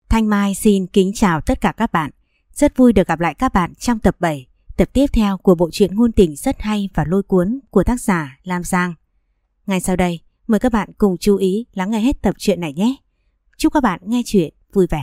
Thanh Mai xin kính chào tất cả các bạn. Rất vui được gặp lại các bạn trong tập 7, tập tiếp theo của bộ truyện ngôn tình rất hay và lôi cuốn của tác giả Lam Giang. Ngay sau đây, mời các bạn cùng chú ý lắng nghe hết tập truyện này nhé. Chúc các bạn nghe truyện vui vẻ.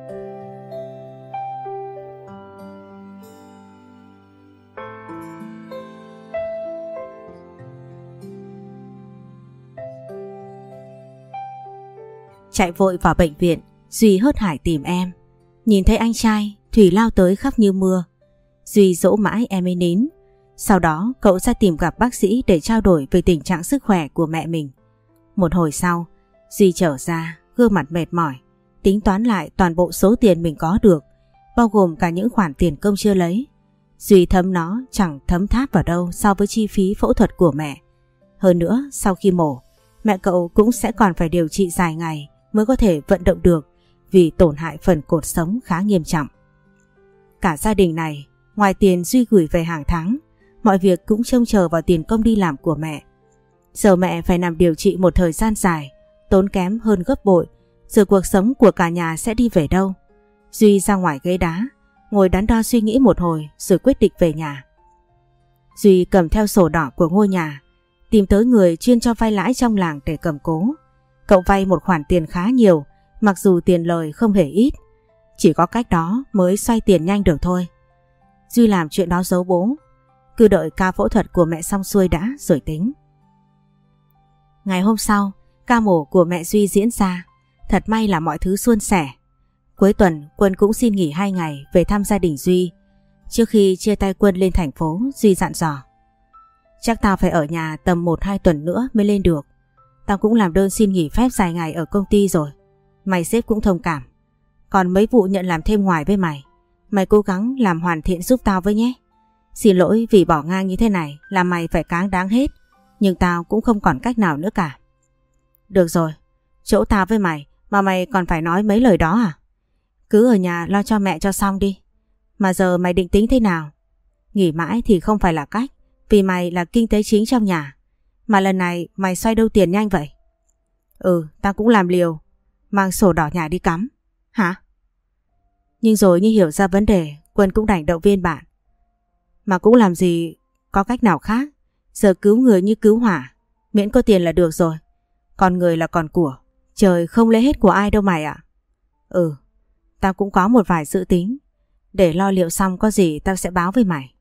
Chạy vội vào bệnh viện, Duy hớt hải tìm em. Nhìn thấy anh trai, Thủy lao tới khóc như mưa. Duy dỗ mãi em ấy nín. Sau đó cậu ra tìm gặp bác sĩ để trao đổi về tình trạng sức khỏe của mẹ mình. Một hồi sau, Duy trở ra, gương mặt mệt mỏi, tính toán lại toàn bộ số tiền mình có được, bao gồm cả những khoản tiền công chưa lấy. Duy thấm nó chẳng thấm tháp vào đâu so với chi phí phẫu thuật của mẹ. Hơn nữa, sau khi mổ, mẹ cậu cũng sẽ còn phải điều trị dài ngày mới có thể vận động được vì tổn hại phần cột sống khá nghiêm trọng. Cả gia đình này, ngoài tiền Duy gửi về hàng tháng, mọi việc cũng trông chờ vào tiền công đi làm của mẹ. Giờ mẹ phải nằm điều trị một thời gian dài, tốn kém hơn gấp bội, rồi cuộc sống của cả nhà sẽ đi về đâu? Duy ra ngoài ghế đá, ngồi đắn đo suy nghĩ một hồi rồi quyết định về nhà. Duy cầm theo sổ đỏ của ngôi nhà, tìm tới người chuyên cho vay lãi trong làng để cầm cố. Cậu vay một khoản tiền khá nhiều, mặc dù tiền lời không hề ít. Chỉ có cách đó mới xoay tiền nhanh được thôi. Duy làm chuyện đó giấu bố, cứ đợi ca phẫu thuật của mẹ xong xuôi đã rồi tính. Ngày hôm sau, ca mổ của mẹ Duy diễn ra. Thật may là mọi thứ suôn sẻ. Cuối tuần Quân cũng xin nghỉ 2 ngày về thăm gia đình Duy. Trước khi chia tay Quân lên thành phố, Duy dặn dò: chắc tao phải ở nhà tầm 1-2 tuần nữa mới lên được. Tao cũng làm đơn xin nghỉ phép dài ngày ở công ty rồi. Mày sếp cũng thông cảm. Còn mấy vụ nhận làm thêm ngoài với mày, mày cố gắng làm hoàn thiện giúp tao với nhé. Xin lỗi vì bỏ ngang như thế này làm mày phải cáng đáng hết, nhưng tao cũng không còn cách nào nữa cả. Được rồi, chỗ tao với mày mà mày còn phải nói mấy lời đó à? Cứ ở nhà lo cho mẹ cho xong đi. Mà giờ mày định tính thế nào? Nghỉ mãi thì không phải là cách, vì mày là kinh tế chính trong nhà. Mà lần này mày xoay đâu tiền nhanh vậy? Tao cũng làm liều, mang sổ đỏ nhà đi cắm. Hả? Nhưng rồi như hiểu ra vấn đề, Quân cũng đành động viên bạn. Mà cũng làm gì có cách nào khác. Giờ cứu người như cứu hỏa, miễn có tiền là được rồi. Còn người là còn của, trời không lấy hết của ai đâu mày ạ. Tao cũng có một vài dự tính. Để lo liệu xong có gì tao sẽ báo với mày.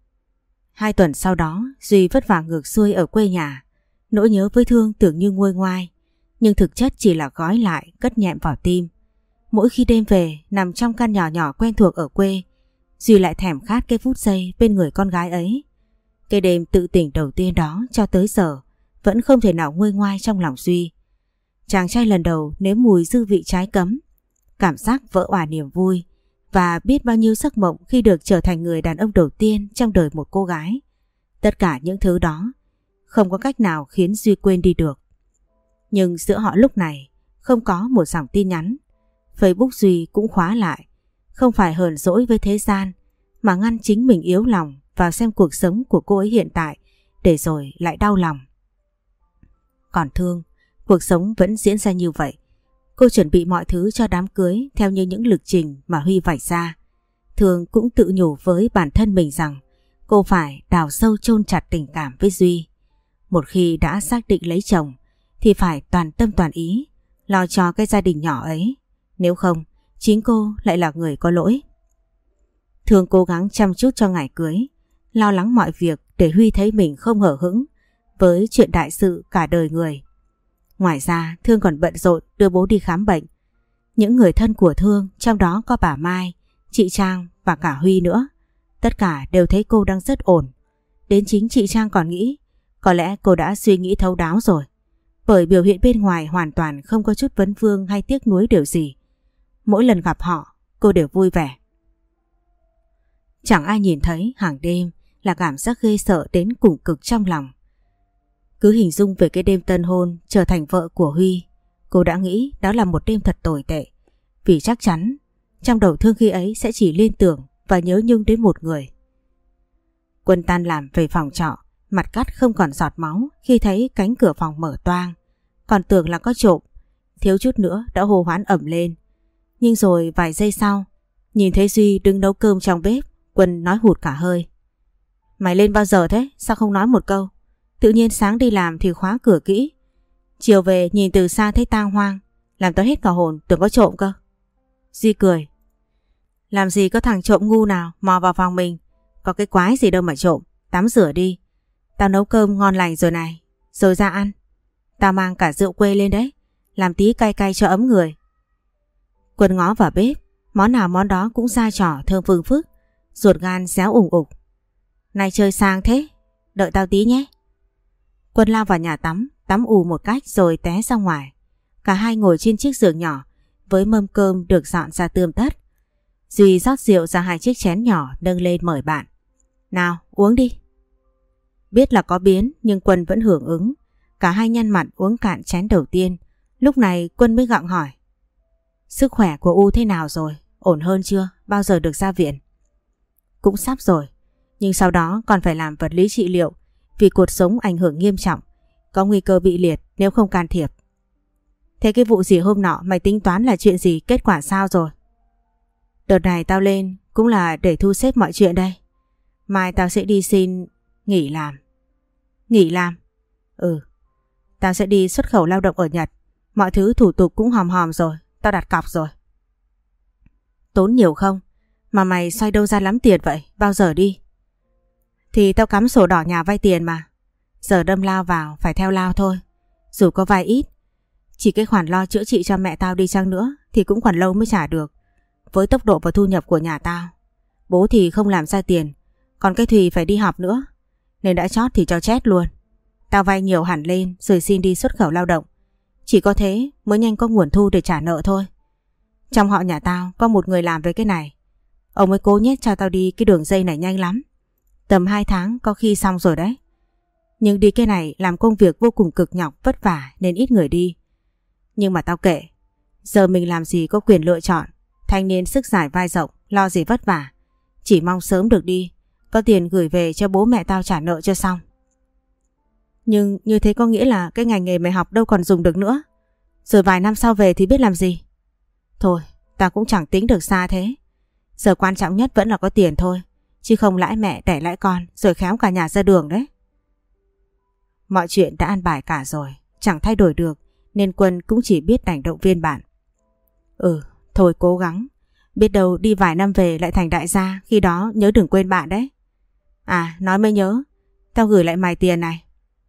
2 tuần sau đó, Duy vất vả ngược xuôi ở quê nhà. Nỗi nhớ với Thương tưởng như nguôi ngoai, nhưng thực chất chỉ là gói lại, cất nhẹm vào tim. Mỗi khi đêm về, nằm trong căn nhỏ nhỏ quen thuộc ở quê, Duy lại thèm khát cái phút giây bên người con gái ấy. Cái đêm tự tỉnh đầu tiên đó cho tới giờ vẫn không thể nào nguôi ngoai trong lòng Duy. Chàng trai lần đầu nếm mùi dư vị trái cấm, cảm giác vỡ òa niềm vui và biết bao nhiêu giấc mộng khi được trở thành người đàn ông đầu tiên trong đời một cô gái. Tất cả những thứ đó không có cách nào khiến Duy quên đi được. Nhưng giữa họ lúc này không có một dòng tin nhắn. Facebook Duy cũng khóa lại, không phải hờn dỗi với thế gian, mà ngăn chính mình yếu lòng vào xem cuộc sống của cô ấy hiện tại, để rồi lại đau lòng. Còn Thương, cuộc sống vẫn diễn ra như vậy. Cô chuẩn bị mọi thứ cho đám cưới theo như những lịch trình mà Huy vạch ra. Thương cũng tự nhủ với bản thân mình rằng cô phải đào sâu chôn chặt tình cảm với Duy. Một khi đã xác định lấy chồng thì phải toàn tâm toàn ý lo cho cái gia đình nhỏ ấy. Nếu không, chính cô lại là người có lỗi. Thương cố gắng chăm chút cho ngày cưới, lo lắng mọi việc để Huy thấy mình không hở hững với chuyện đại sự cả đời người. Ngoài ra, Thương còn bận rộn đưa bố đi khám bệnh. Những người thân của Thương, trong đó có bà Mai, chị Trang và cả Huy nữa, tất cả đều thấy cô đang rất ổn. Đến chính chị Trang còn nghĩ có lẽ cô đã suy nghĩ thấu đáo rồi, bởi biểu hiện bên ngoài hoàn toàn không có chút vấn vương hay tiếc nuối điều gì. Mỗi lần gặp họ, cô đều vui vẻ. Chẳng ai nhìn thấy hàng đêm là cảm giác ghê sợ đến cùng cực trong lòng. Cứ hình dung về cái đêm tân hôn trở thành vợ của Huy, cô đã nghĩ đó là một đêm thật tồi tệ. Vì chắc chắn trong đầu Thương khi ấy sẽ chỉ liên tưởng và nhớ nhung đến một người. Quân tan làm về phòng trọ, mặt cắt không còn giọt máu khi thấy cánh cửa phòng mở toang. Còn tưởng là có trộm, thiếu chút nữa đã hô hoán ầm lên. Nhưng rồi vài giây sau, nhìn thấy Duy đứng nấu cơm trong bếp, Quân nói hụt cả hơi. Mày lên bao giờ thế? Sao không nói một câu? Tự nhiên sáng đi làm thì khóa cửa kỹ. Chiều về nhìn từ xa thấy tang hoang, làm tao hết cả hồn, tưởng có trộm cơ. Duy cười. Làm gì có thằng trộm ngu nào mò vào phòng mình. Có cái quái gì đâu mà trộm. Tắm rửa đi. Tao nấu cơm ngon lành rồi này. Rồi ra ăn. Tao mang cả rượu quê lên đấy. Làm tí cay cay cho ấm người. Quân ngó vào bếp. Món nào món đó cũng ra trò thơm phừng phức. Ruột gan réo ủng ục. Này chơi sang thế. Đợi tao tí nhé. Quân lao vào nhà tắm. Tắm ù một cách rồi té ra ngoài. Cả hai ngồi trên chiếc giường nhỏ với mâm cơm được dọn ra tươm tất. Duy rót rượu ra 2 chiếc chén nhỏ nâng lên mời bạn. Nào uống đi. Biết là có biến nhưng Quân vẫn hưởng ứng. Cả hai nhăn mặt uống cạn chén đầu tiên. Lúc này Quân mới gặng hỏi. Sức khỏe của U thế nào rồi? Ổn hơn chưa? Bao giờ được ra viện? Cũng sắp rồi. Nhưng sau đó còn phải làm vật lý trị liệu vì cột sống ảnh hưởng nghiêm trọng. Có nguy cơ bị liệt nếu không can thiệp. Thế cái vụ gì hôm nọ mày tính toán là chuyện gì, kết quả sao rồi? Đợt này tao lên cũng là để thu xếp mọi chuyện đây. Mai tao sẽ đi xin nghỉ làm. Nghỉ làm? Ừ. Tao sẽ đi xuất khẩu lao động ở Nhật. Mọi thứ thủ tục cũng hòm hòm rồi. Tao đặt cọc rồi. Tốn nhiều không? Mà mày xoay đâu ra lắm tiền vậy? Bao giờ đi? Thì tao cắm sổ đỏ nhà vay tiền mà. Giờ đâm lao vào phải theo lao thôi. Dù có vay ít, chỉ cái khoản lo chữa trị cho mẹ tao đi chăng nữa thì cũng còn lâu mới trả được. Với tốc độ và thu nhập của nhà tao, bố thì không làm ra tiền, còn cái Thùy phải đi học nữa, nên đã chót thì cho chết luôn. Tao vay nhiều hẳn lên rồi xin đi xuất khẩu lao động. Chỉ có thế mới nhanh có nguồn thu để trả nợ thôi. Trong họ nhà tao có một người làm về cái này. Ông ấy cố nhét cho tao đi cái đường dây này nhanh lắm. Tầm 2 tháng có khi xong rồi đấy. Nhưng đi cái này làm công việc vô cùng cực nhọc vất vả nên ít người đi. Nhưng mà tao kệ. Giờ mình làm gì có quyền lựa chọn. Thanh niên sức giải vai rộng, lo gì vất vả. Chỉ mong sớm được đi, có tiền gửi về cho bố mẹ tao trả nợ cho xong. Nhưng như thế có nghĩa là cái ngành nghề mày học đâu còn dùng được nữa. Rồi vài năm sau về thì biết làm gì. Thôi, tao cũng chẳng tính được xa thế. Giờ quan trọng nhất vẫn là có tiền thôi. Chứ không lãi mẹ đẻ lãi con rồi khéo cả nhà ra đường đấy. Mọi chuyện đã an bài cả rồi, chẳng thay đổi được nên Quân cũng chỉ biết đành động viên bạn. Ừ, thôi cố gắng. Biết đâu đi vài năm về lại thành đại gia, khi đó nhớ đừng quên bạn đấy. À, nói mới nhớ, tao gửi lại mày tiền này.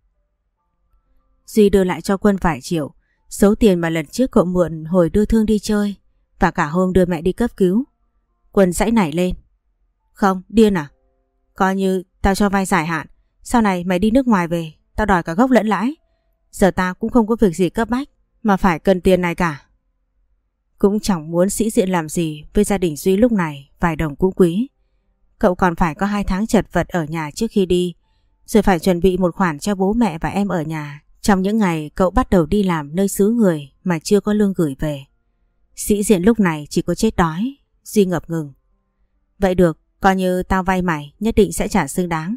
Duy đưa lại cho Quân vài triệu, số tiền mà lần trước cậu mượn hồi đưa Thương đi chơi và cả hôm đưa mẹ đi cấp cứu. Quân giãy nảy lên. Không, điên à? Coi như tao cho vay dài hạn, sau này mày đi nước ngoài về, tao đòi cả gốc lẫn lãi. Giờ tao cũng không có việc gì cấp bách mà phải cần tiền này cả. Cũng chẳng muốn sĩ diện làm gì với gia đình Duy lúc này, vài đồng cũng quý. Cậu còn phải có 2 tháng chật vật ở nhà trước khi đi, rồi phải chuẩn bị một khoản cho bố mẹ và em ở nhà trong những ngày cậu bắt đầu đi làm nơi xứ người mà chưa có lương gửi về. Sĩ diện lúc này chỉ có chết đói. Duy ngập ngừng. Vậy được, coi như tao vay mày, nhất định sẽ trả xứng đáng.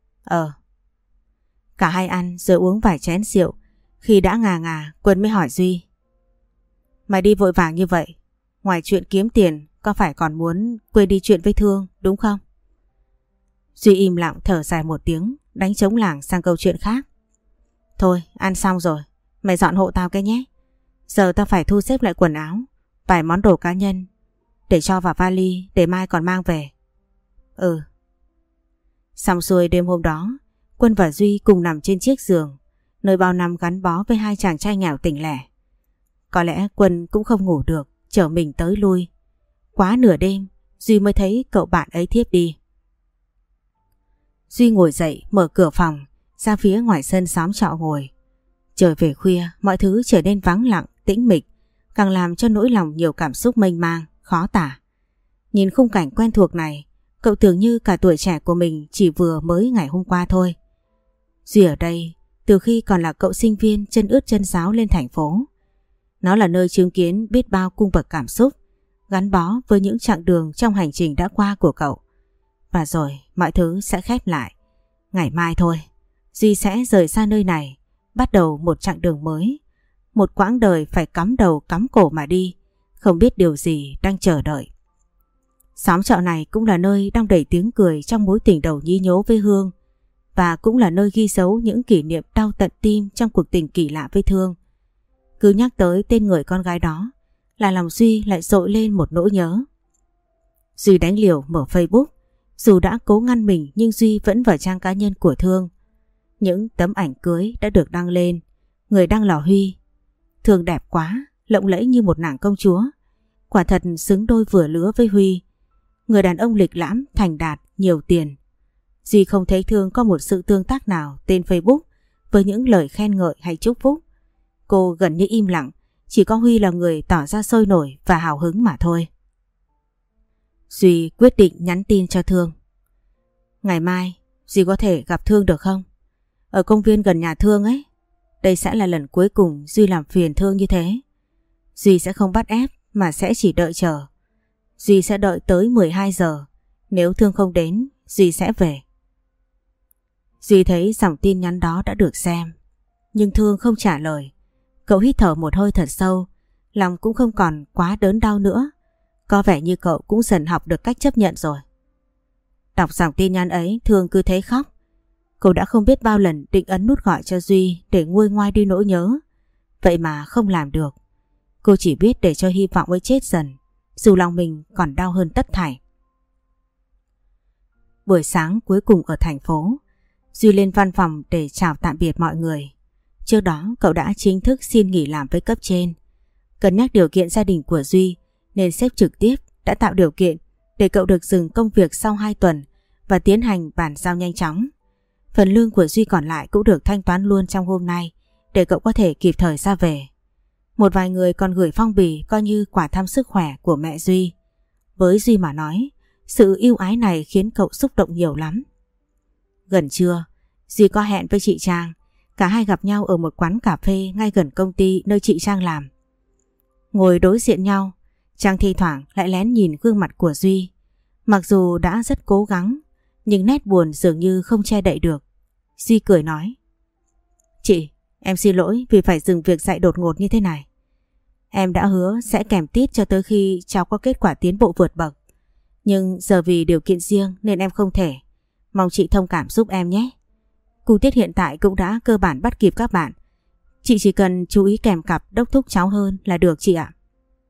Cả hai ăn rồi uống vài chén rượu. Khi đã ngà ngà, Quân mới hỏi Duy. Mày đi vội vàng như vậy, ngoài chuyện kiếm tiền có phải còn muốn quên đi chuyện với Thương đúng không? Duy im lặng thở dài một tiếng, đánh trống lảng sang câu chuyện khác. Thôi, ăn xong rồi, mày dọn hộ tao cái nhé. Giờ tao phải thu xếp lại quần áo, vài món đồ cá nhân để cho vào vali để mai còn mang về. Ừ. Xong xuôi đêm hôm đó, Quân và Duy cùng nằm trên chiếc giường, nơi bao năm gắn bó với hai chàng trai nghèo tỉnh lẻ. Có lẽ Quân cũng không ngủ được, chở mình tới lui. Quá nửa đêm, Duy mới thấy cậu bạn ấy thiếp đi. Duy ngồi dậy mở cửa phòng, ra phía ngoài sân xóm trọ ngồi. Trời về khuya, mọi thứ trở nên vắng lặng, tĩnh mịch, càng làm cho nỗi lòng nhiều cảm xúc mênh mang, khó tả. Nhìn khung cảnh quen thuộc này, cậu tưởng như cả tuổi trẻ của mình chỉ vừa mới ngày hôm qua thôi. Duy ở đây từ khi còn là cậu sinh viên chân ướt chân ráo lên thành phố. Nó là nơi chứng kiến biết bao cung bậc cảm xúc, gắn bó với những chặng đường trong hành trình đã qua của cậu. Và rồi mọi thứ sẽ khép lại. Ngày mai thôi, Duy sẽ rời xa nơi này, bắt đầu một chặng đường mới. Một quãng đời phải cắm đầu cắm cổ mà đi, không biết điều gì đang chờ đợi. Xóm trọ này cũng là nơi đang đầy tiếng cười trong mối tình đầu nhí nhố với Hương, và cũng là nơi ghi dấu những kỷ niệm đau tận tim trong cuộc tình kỳ lạ với Thương. Cứ nhắc tới tên người con gái đó là lòng Duy lại dội lên một nỗi nhớ. Duy đánh liều mở Facebook, dù đã cố ngăn mình nhưng Duy vẫn vào trang cá nhân của Thương. Những tấm ảnh cưới đã được đăng lên, người đăng là Huy. Thương đẹp quá, lộng lẫy như một nàng công chúa, quả thật xứng đôi vừa lứa với Huy. Người đàn ông lịch lãm, thành đạt, nhiều tiền. Duy không thấy Thương có một sự tương tác nào trên Facebook với những lời khen ngợi hay chúc phúc. Cô gần như im lặng, chỉ có Huy là người tỏ ra sôi nổi và hào hứng mà thôi. Duy quyết định nhắn tin cho Thương. Ngày mai Duy có thể gặp Thương được không? Ở công viên gần nhà Thương ấy. Đây sẽ là lần cuối cùng Duy làm phiền Thương như thế. Duy sẽ không bắt ép mà sẽ chỉ đợi chờ. Duy sẽ đợi tới 12 giờ. Nếu Thương không đến, Duy sẽ về. Duy thấy dòng tin nhắn đó đã được xem, nhưng Thương không trả lời. Cậu hít thở một hơi thật sâu, lòng cũng không còn quá đớn đau nữa. Có vẻ như cậu cũng dần học được cách chấp nhận rồi. Đọc dòng tin nhắn ấy, Thương cứ thế khóc. Cô đã không biết bao lần định ấn nút gọi cho Duy để nguôi ngoai đi nỗi nhớ, vậy mà không làm được. Cô chỉ biết để cho hy vọng ấy chết dần, dù lòng mình còn đau hơn tất thảy. Buổi sáng cuối cùng ở thành phố, Duy lên văn phòng để chào tạm biệt mọi người. Trước đó cậu đã chính thức xin nghỉ làm với cấp trên. Cân nhắc điều kiện gia đình của Duy nên sếp trực tiếp đã tạo điều kiện để cậu được dừng công việc sau 2 tuần và tiến hành bàn giao nhanh chóng. Phần lương của Duy còn lại cũng được thanh toán luôn trong hôm nay để cậu có thể kịp thời ra về. Một vài người còn gửi phong bì coi như quà thăm sức khỏe của mẹ Duy. Với Duy mà nói, sự ưu ái này khiến cậu xúc động nhiều lắm. Gần trưa, Duy có hẹn với chị Trang. Cả hai gặp nhau ở một quán cà phê ngay gần công ty nơi chị Trang làm. Ngồi đối diện nhau, Trang thi thoảng lại lén nhìn gương mặt của Duy. Mặc dù đã rất cố gắng, nhưng nét buồn dường như không che đậy được. Duy cười nói: Chị, em xin lỗi vì phải dừng việc dạy đột ngột như thế này. Em đã hứa sẽ kèm tít cho tới khi cháu có kết quả tiến bộ vượt bậc. Nhưng giờ vì điều kiện riêng nên em không thể. Mong chị thông cảm giúp em nhé. Cu tiết hiện tại cũng đã cơ bản bắt kịp các bạn. Chị chỉ cần chú ý kèm cặp đốc thúc cháu hơn là được chị ạ.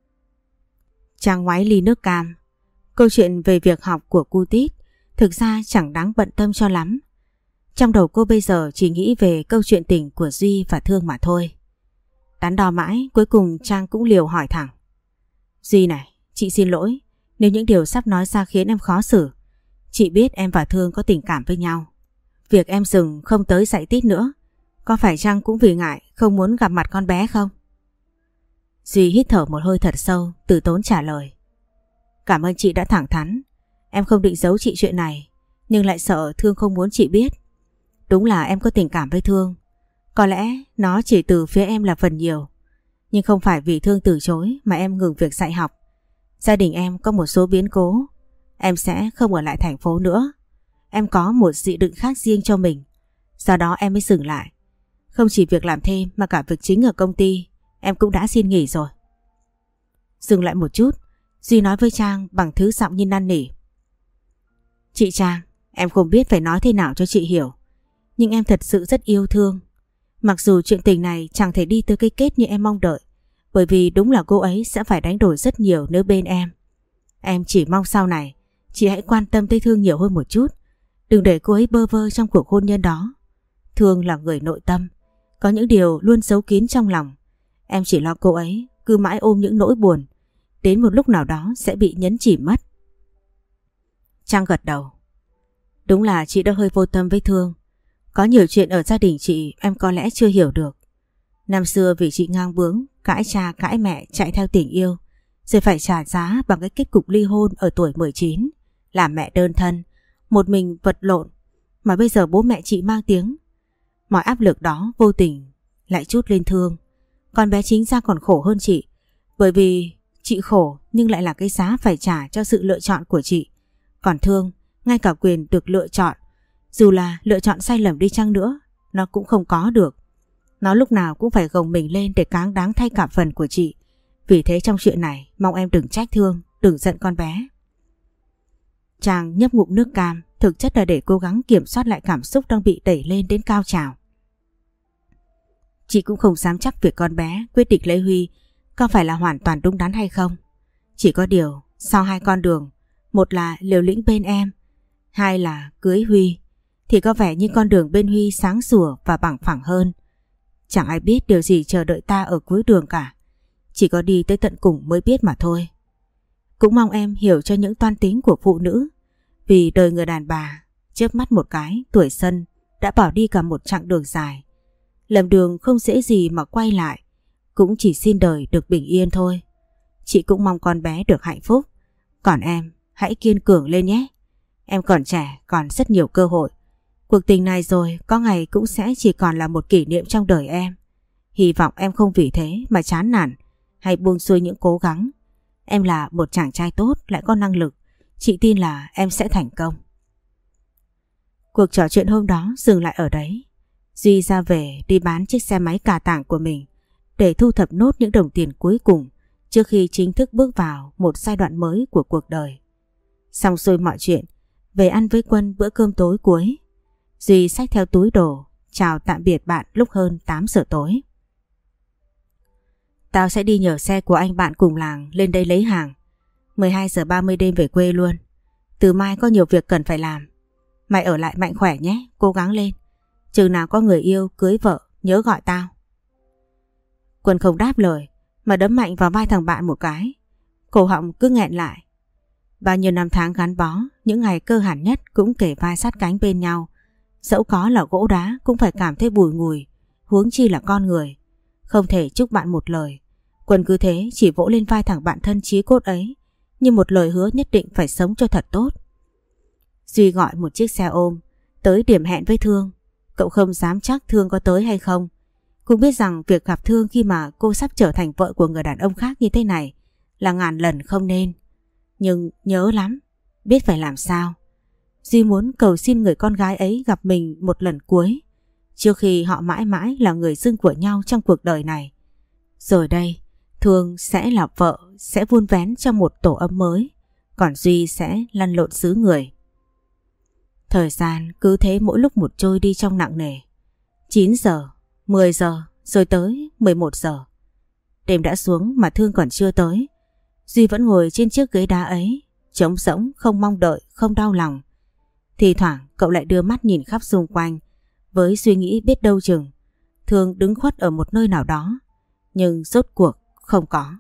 Trang ngoái ly nước cam. Câu chuyện về việc học của cu tít thực ra chẳng đáng bận tâm cho lắm. Trong đầu cô bây giờ chỉ nghĩ về câu chuyện tình của Duy và Thương mà thôi. Đắn đo mãi, cuối cùng Trang cũng liều hỏi thẳng: Duy này, chị xin lỗi nếu những điều sắp nói ra khiến em khó xử. Chị biết em và Thương có tình cảm với nhau. Việc em dừng không tới dạy tít nữa, có phải chăng cũng vì ngại không muốn gặp mặt con bé không? Duy hít thở một hơi thật sâu, từ tốn trả lời: Cảm ơn chị đã thẳng thắn. Em không định giấu chị chuyện này, nhưng lại sợ Thương không muốn chị biết. Đúng là em có tình cảm với Thương. Có lẽ nó chỉ từ phía em là phần nhiều. Nhưng không phải vì Thương từ chối mà em ngừng việc dạy học. Gia đình em có một số biến cố. Em sẽ không ở lại thành phố nữa. Em có một dự định khác riêng cho mình. Do đó em mới dừng lại. Không chỉ việc làm thêm mà cả việc chính ở công ty em cũng đã xin nghỉ rồi. Dừng lại một chút, Duy nói với Trang bằng thứ giọng như năn nỉ: Chị Trang, em không biết phải nói thế nào cho chị hiểu, nhưng em thật sự rất yêu Thương. Mặc dù chuyện tình này chẳng thể đi tới cái kết như em mong đợi, bởi vì đúng là cô ấy sẽ phải đánh đổi rất nhiều nếu bên em. Em chỉ mong sau này chị hãy quan tâm tới Thương nhiều hơn một chút. Đừng để cô ấy bơ vơ trong cuộc hôn nhân đó. Thương là người nội tâm, có những điều luôn giấu kín trong lòng. Em chỉ lo cô ấy cứ mãi ôm những nỗi buồn, đến một lúc nào đó sẽ bị nhấn chìm mất. Trang gật đầu. Đúng là chị đã hơi vô tâm với Thương. Có nhiều chuyện ở gia đình chị em có lẽ chưa hiểu được. Năm xưa vì chị ngang bướng, cãi cha cãi mẹ chạy theo tình yêu, rồi phải trả giá bằng cái kết cục ly hôn ở tuổi 19, làm mẹ đơn thân, một mình vật lộn. Mà bây giờ bố mẹ chị mang tiếng. Mọi áp lực đó vô tình lại trút lên Thương. Con bé chính ra còn khổ hơn chị, bởi vì chị khổ nhưng lại là cái giá phải trả cho sự lựa chọn của chị. Còn Thương, ngay cả quyền được lựa chọn, dù là lựa chọn sai lầm đi chăng nữa, nó cũng không có được. Nó lúc nào cũng phải gồng mình lên để cáng đáng thay cả phần của chị, Vì thế trong chuyện này mong em đừng trách Thương, đừng giận con bé. Chàng nhấp ngụm nước cam, thực chất là để cố gắng kiểm soát lại cảm xúc đang bị đẩy lên đến cao trào. Chị cũng không dám chắc việc con bé quyết định lấy Huy có phải là hoàn toàn đúng đắn hay không. Chỉ có điều sau hai con đường, một là liều lĩnh bên em, hai là cưới Huy, thì có vẻ như con đường bên Huy sáng sủa và bằng phẳng hơn. Chẳng ai biết điều gì chờ đợi ta ở cuối đường cả. Chỉ có đi tới tận cùng mới biết mà thôi. Cũng mong em hiểu cho những toan tính của phụ nữ. Vì đời người đàn bà, chớp mắt một cái, tuổi xuân đã bỏ đi cả một chặng đường dài. Lầm đường không dễ gì mà quay lại. Cũng chỉ xin đời được bình yên thôi. Chị cũng mong con bé được hạnh phúc. Còn em, hãy kiên cường lên nhé. Em còn trẻ, còn rất nhiều cơ hội. Cuộc tình này rồi có ngày cũng sẽ chỉ còn là một kỷ niệm trong đời em. Hy vọng em không vì thế mà chán nản hay buông xuôi những cố gắng. Em là một chàng trai tốt, lại có năng lực. Chị tin là em sẽ thành công. Cuộc trò chuyện hôm đó dừng lại ở đấy. Duy ra về đi bán chiếc xe máy cà tàng của mình để thu thập nốt những đồng tiền cuối cùng trước khi chính thức bước vào một giai đoạn mới của cuộc đời. Xong xuôi mọi chuyện, về ăn với Quân bữa cơm tối cuối. Duy xách theo túi đồ, chào tạm biệt bạn lúc hơn 8 giờ tối. Tao sẽ đi nhờ xe của anh bạn cùng làng lên đây lấy hàng. 12 giờ 30 đêm về quê luôn. Từ mai có nhiều việc cần phải làm. Mày ở lại mạnh khỏe nhé, cố gắng lên. Chừng nào có người yêu cưới vợ nhớ gọi tao. Quân không đáp lời mà đấm mạnh vào vai thằng bạn một cái. Cổ họng cứ nghẹn lại. Bao nhiêu năm tháng gắn bó, những ngày cơ hàn nhất cũng kề vai sát cánh bên nhau. Dẫu có là gỗ đá cũng phải cảm thấy bùi ngùi, huống chi là con người. Không thể chúc bạn một lời. Quân cứ thế chỉ vỗ lên vai thằng bạn thân chí cốt ấy, như một lời hứa nhất định phải sống cho thật tốt. Duy gọi một chiếc xe ôm tới điểm hẹn với Thương. Cậu không dám chắc Thương có tới hay không. Cũng biết rằng việc gặp Thương khi mà cô sắp trở thành vợ của người đàn ông khác như thế này là ngàn lần không nên. Nhưng nhớ lắm, biết phải làm sao. Duy muốn cầu xin người con gái ấy gặp mình một lần cuối, trước khi họ mãi mãi là người dưng của nhau trong cuộc đời này. Rồi đây, Thương sẽ là vợ, sẽ vun vén cho một tổ ấm mới, còn Duy sẽ lăn lộn xứ người. Thời gian cứ thế mỗi lúc một trôi đi trong nặng nề. 9 giờ, 10 giờ, rồi tới 11 giờ. Đêm đã xuống mà Thương còn chưa tới. Duy vẫn ngồi trên chiếc ghế đá ấy, trống rỗng, không mong đợi, không đau lòng. Thì thoảng cậu lại đưa mắt nhìn khắp xung quanh với suy nghĩ biết đâu chừng Thương đứng khuất ở một nơi nào đó, nhưng rốt cuộc không có.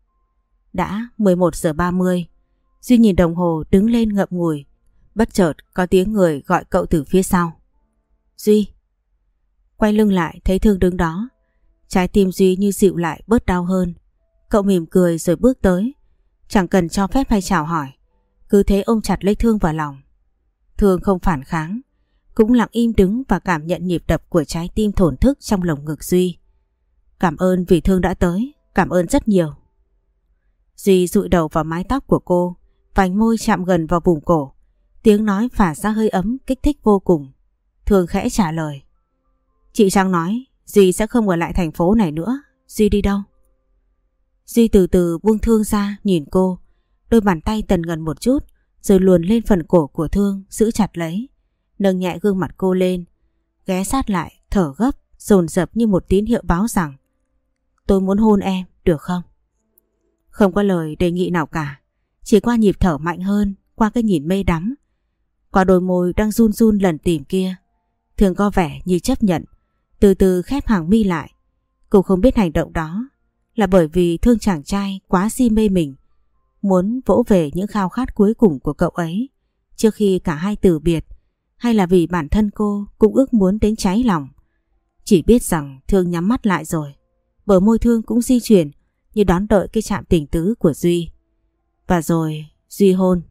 Đã 11 giờ 30, Duy nhìn đồng hồ đứng lên ngậm ngùi. Bất chợt có tiếng người gọi cậu từ phía sau. Duy. Quay lưng lại thấy Thương đứng đó. Trái tim Duy như dịu lại bớt đau hơn. Cậu mỉm cười rồi bước tới. Chẳng cần cho phép hay chào hỏi, cứ thế ôm chặt lấy Thương vào lòng. Thương không phản kháng, cũng lặng im đứng và cảm nhận nhịp đập của trái tim thổn thức trong lồng ngực Duy. Cảm ơn vì Thương đã tới, cảm ơn rất nhiều. Duy dụi đầu vào mái tóc của cô, vành môi chạm gần vào vùng cổ. Tiếng nói phả ra hơi ấm kích thích vô cùng. Thương khẽ trả lời. Chị Trang nói Duy sẽ không ở lại thành phố này nữa. Duy đi đâu? Duy từ từ buông Thương ra nhìn cô. Đôi bàn tay tần gần một chút, rồi luồn lên phần cổ của Thương giữ chặt lấy, nâng nhẹ gương mặt cô lên, ghé sát lại thở gấp dồn dập như một tín hiệu báo rằng tôi muốn hôn em, được không? Không có lời đề nghị nào cả, chỉ qua nhịp thở mạnh hơn, qua cái nhìn mê đắm, qua đôi môi đang run run lần tìm kia. Thương có vẻ như chấp nhận, từ từ khép hàng mi lại. Cô không biết hành động đó là bởi vì thương chàng trai quá si mê mình, muốn vỗ về những khao khát cuối cùng của cậu ấy trước khi cả hai từ biệt, hay là vì bản thân cô cũng ước muốn đến cháy lòng. Chỉ biết rằng Thương nhắm mắt lại rồi, bờ môi Thương cũng di chuyển như đón đợi cái chạm tình tứ của Duy. Và rồi Duy hôn.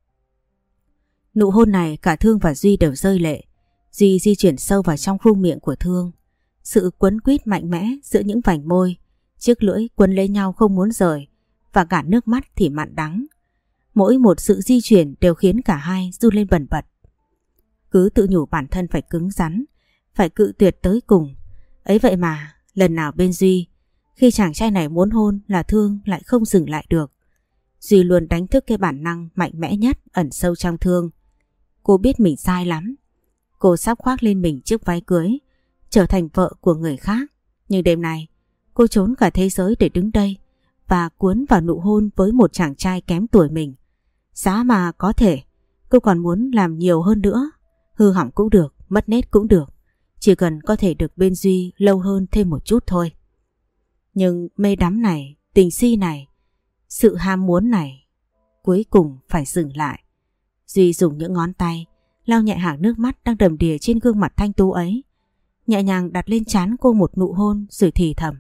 Nụ hôn này cả Thương và Duy đều rơi lệ. Duy di chuyển sâu vào trong khung miệng của Thương. Sự quấn quýt mạnh mẽ giữa những vành môi, chiếc lưỡi quấn lấy nhau không muốn rời, và cả nước mắt thì mặn đắng. Mỗi một sự di chuyển đều khiến cả hai run lên bần bật. Cứ tự nhủ bản thân phải cứng rắn, phải cự tuyệt tới cùng. Ấy vậy mà lần nào bên Duy, Khi chàng trai này muốn hôn là Thương lại không dừng lại được. Duy luôn đánh thức cái bản năng mạnh mẽ nhất ẩn sâu trong Thương. Cô biết mình sai lắm. Cô sắp khoác lên mình chiếc váy cưới, trở thành vợ của người khác. Nhưng đêm nay, cô trốn cả thế giới để đứng đây và cuốn vào nụ hôn với một chàng trai kém tuổi mình. Giá mà có thể, cô còn muốn làm nhiều hơn nữa. Hư hỏng cũng được, mất nết cũng được. Chỉ cần có thể được bên Duy lâu hơn thêm một chút thôi. Nhưng mê đắm này, tình si này, sự ham muốn này, cuối cùng phải dừng lại. Duy dùng những ngón tay lau nhẹ hàng nước mắt đang đầm đìa trên gương mặt thanh tú ấy, nhẹ nhàng đặt lên trán cô một nụ hôn rồi thì thầm: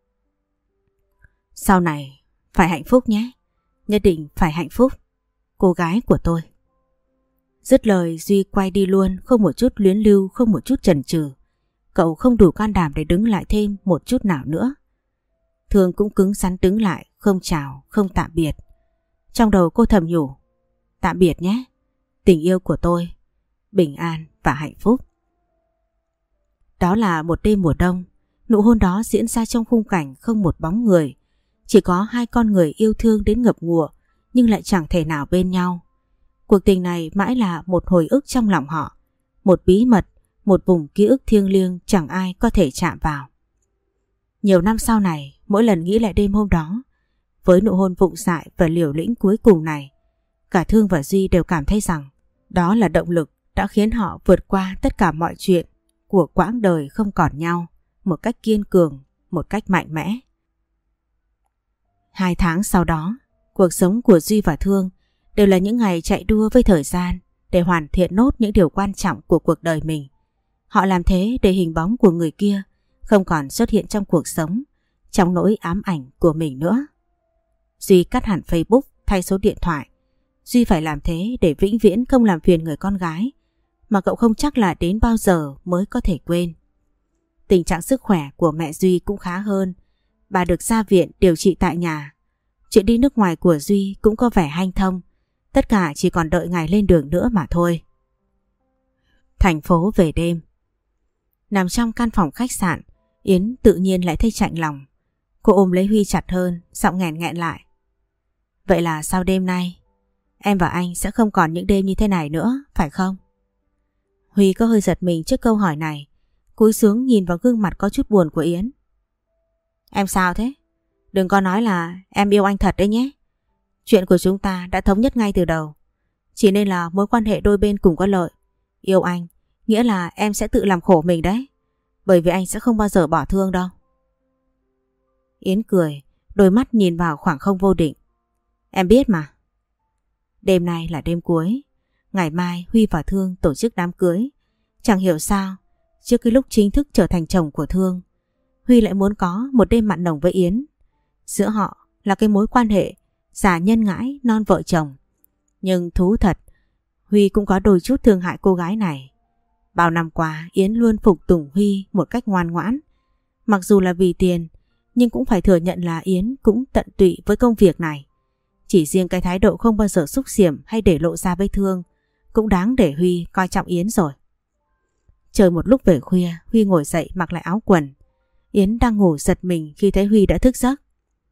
sau này phải hạnh phúc nhé, nhất định phải hạnh phúc, cô gái của tôi. Dứt lời Duy quay đi luôn, không một chút luyến lưu, không một chút chần chừ. Cậu không đủ can đảm để đứng lại thêm một chút nào nữa. Thương cũng cứng rắn đứng lại, không chào, không tạm biệt. Trong đầu cô thầm nhủ: tạm biệt nhé, tình yêu của tôi, bình an và hạnh phúc. Đó là một đêm mùa đông. Nụ hôn đó diễn ra trong khung cảnh không một bóng người. Chỉ có hai con người yêu thương đến ngập ngụa nhưng lại chẳng thể nào bên nhau. Cuộc tình này mãi là một hồi ức trong lòng họ, một bí mật, một vùng ký ức thiêng liêng chẳng ai có thể chạm vào. Nhiều năm sau này, mỗi lần nghĩ lại đêm hôm đó, với nụ hôn vụng dại và liều lĩnh cuối cùng này, cả Thương và Duy đều cảm thấy rằng đó là động lực đã khiến họ vượt qua tất cả mọi chuyện của quãng đời không còn nhau, một cách kiên cường, một cách mạnh mẽ. 2 tháng sau đó, cuộc sống của Duy và Thương đều là những ngày chạy đua với thời gian để hoàn thiện nốt những điều quan trọng của cuộc đời mình. Họ làm thế để hình bóng của người kia không còn xuất hiện trong cuộc sống, trong nỗi ám ảnh của mình nữa. Duy cắt hẳn Facebook, thay số điện thoại. Duy phải làm thế để vĩnh viễn không làm phiền người con gái mà cậu không chắc là đến bao giờ mới có thể quên. Tình trạng sức khỏe của mẹ Duy cũng khá hơn. Bà được ra viện điều trị tại nhà. Chuyện đi nước ngoài của Duy cũng có vẻ hanh thông. Tất cả chỉ còn đợi ngày lên đường nữa mà thôi. Thành phố về đêm. Nằm trong căn phòng khách sạn, Yến tự nhiên lại thấy chạnh lòng. Cô ôm lấy Huy chặt hơn, giọng nghẹn nghẹn lại: vậy là sau đêm nay em và anh sẽ không còn những đêm như thế này nữa, phải không? Huy có hơi giật mình trước câu hỏi này, cúi xuống nhìn vào gương mặt có chút buồn của Yến. Em sao thế? Đừng có nói là em yêu anh thật đấy nhé. Chuyện của chúng ta đã thống nhất ngay từ đầu. Chỉ nên là mối quan hệ đôi bên cùng có lợi. Yêu anh nghĩa là em sẽ tự làm khổ mình đấy. Bởi vì anh sẽ không bao giờ bỏ Thương đâu. Yến cười, đôi mắt nhìn vào khoảng không vô định. Em biết mà. Đêm nay là đêm cuối. Ngày mai Huy và Thương tổ chức đám cưới. Chẳng hiểu sao, trước cái lúc chính thức trở thành chồng của Thương, Huy lại muốn có một đêm mặn nồng với Yến. Giữa họ là cái mối quan hệ giả nhân ngãi non vợ chồng. Nhưng thú thật, Huy cũng có đôi chút thương hại cô gái này. Bao năm qua Yến luôn phục tùng Huy một cách ngoan ngoãn. Mặc dù là vì tiền, nhưng cũng phải thừa nhận là Yến cũng tận tụy với công việc này. Chỉ riêng cái thái độ không bao giờ xúc xỉm hay để lộ ra với Thương cũng đáng để Huy coi trọng Yến rồi. Trời một lúc về khuya, Huy ngồi dậy mặc lại áo quần. Yến đang ngủ giật mình khi thấy Huy đã thức giấc.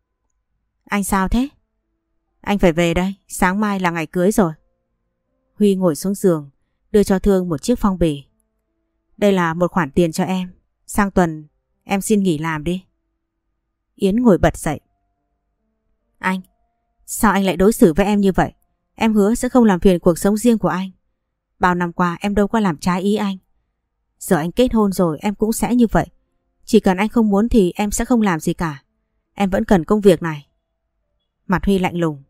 Anh sao thế? Anh phải về đây, sáng mai là ngày cưới rồi. Huy ngồi xuống giường, đưa cho Thương một chiếc phong bì. Đây là một khoản tiền cho em, sang tuần em xin nghỉ làm đi. Yến ngồi bật dậy. Anh, sao anh lại đối xử với em như vậy? Em hứa sẽ không làm phiền cuộc sống riêng của anh. Bao năm qua em đâu có làm trái ý anh. Giờ anh kết hôn rồi em cũng sẽ như vậy. Chỉ cần anh không muốn thì em sẽ không làm gì cả. Em vẫn cần công việc này. Mặt Huy lạnh lùng.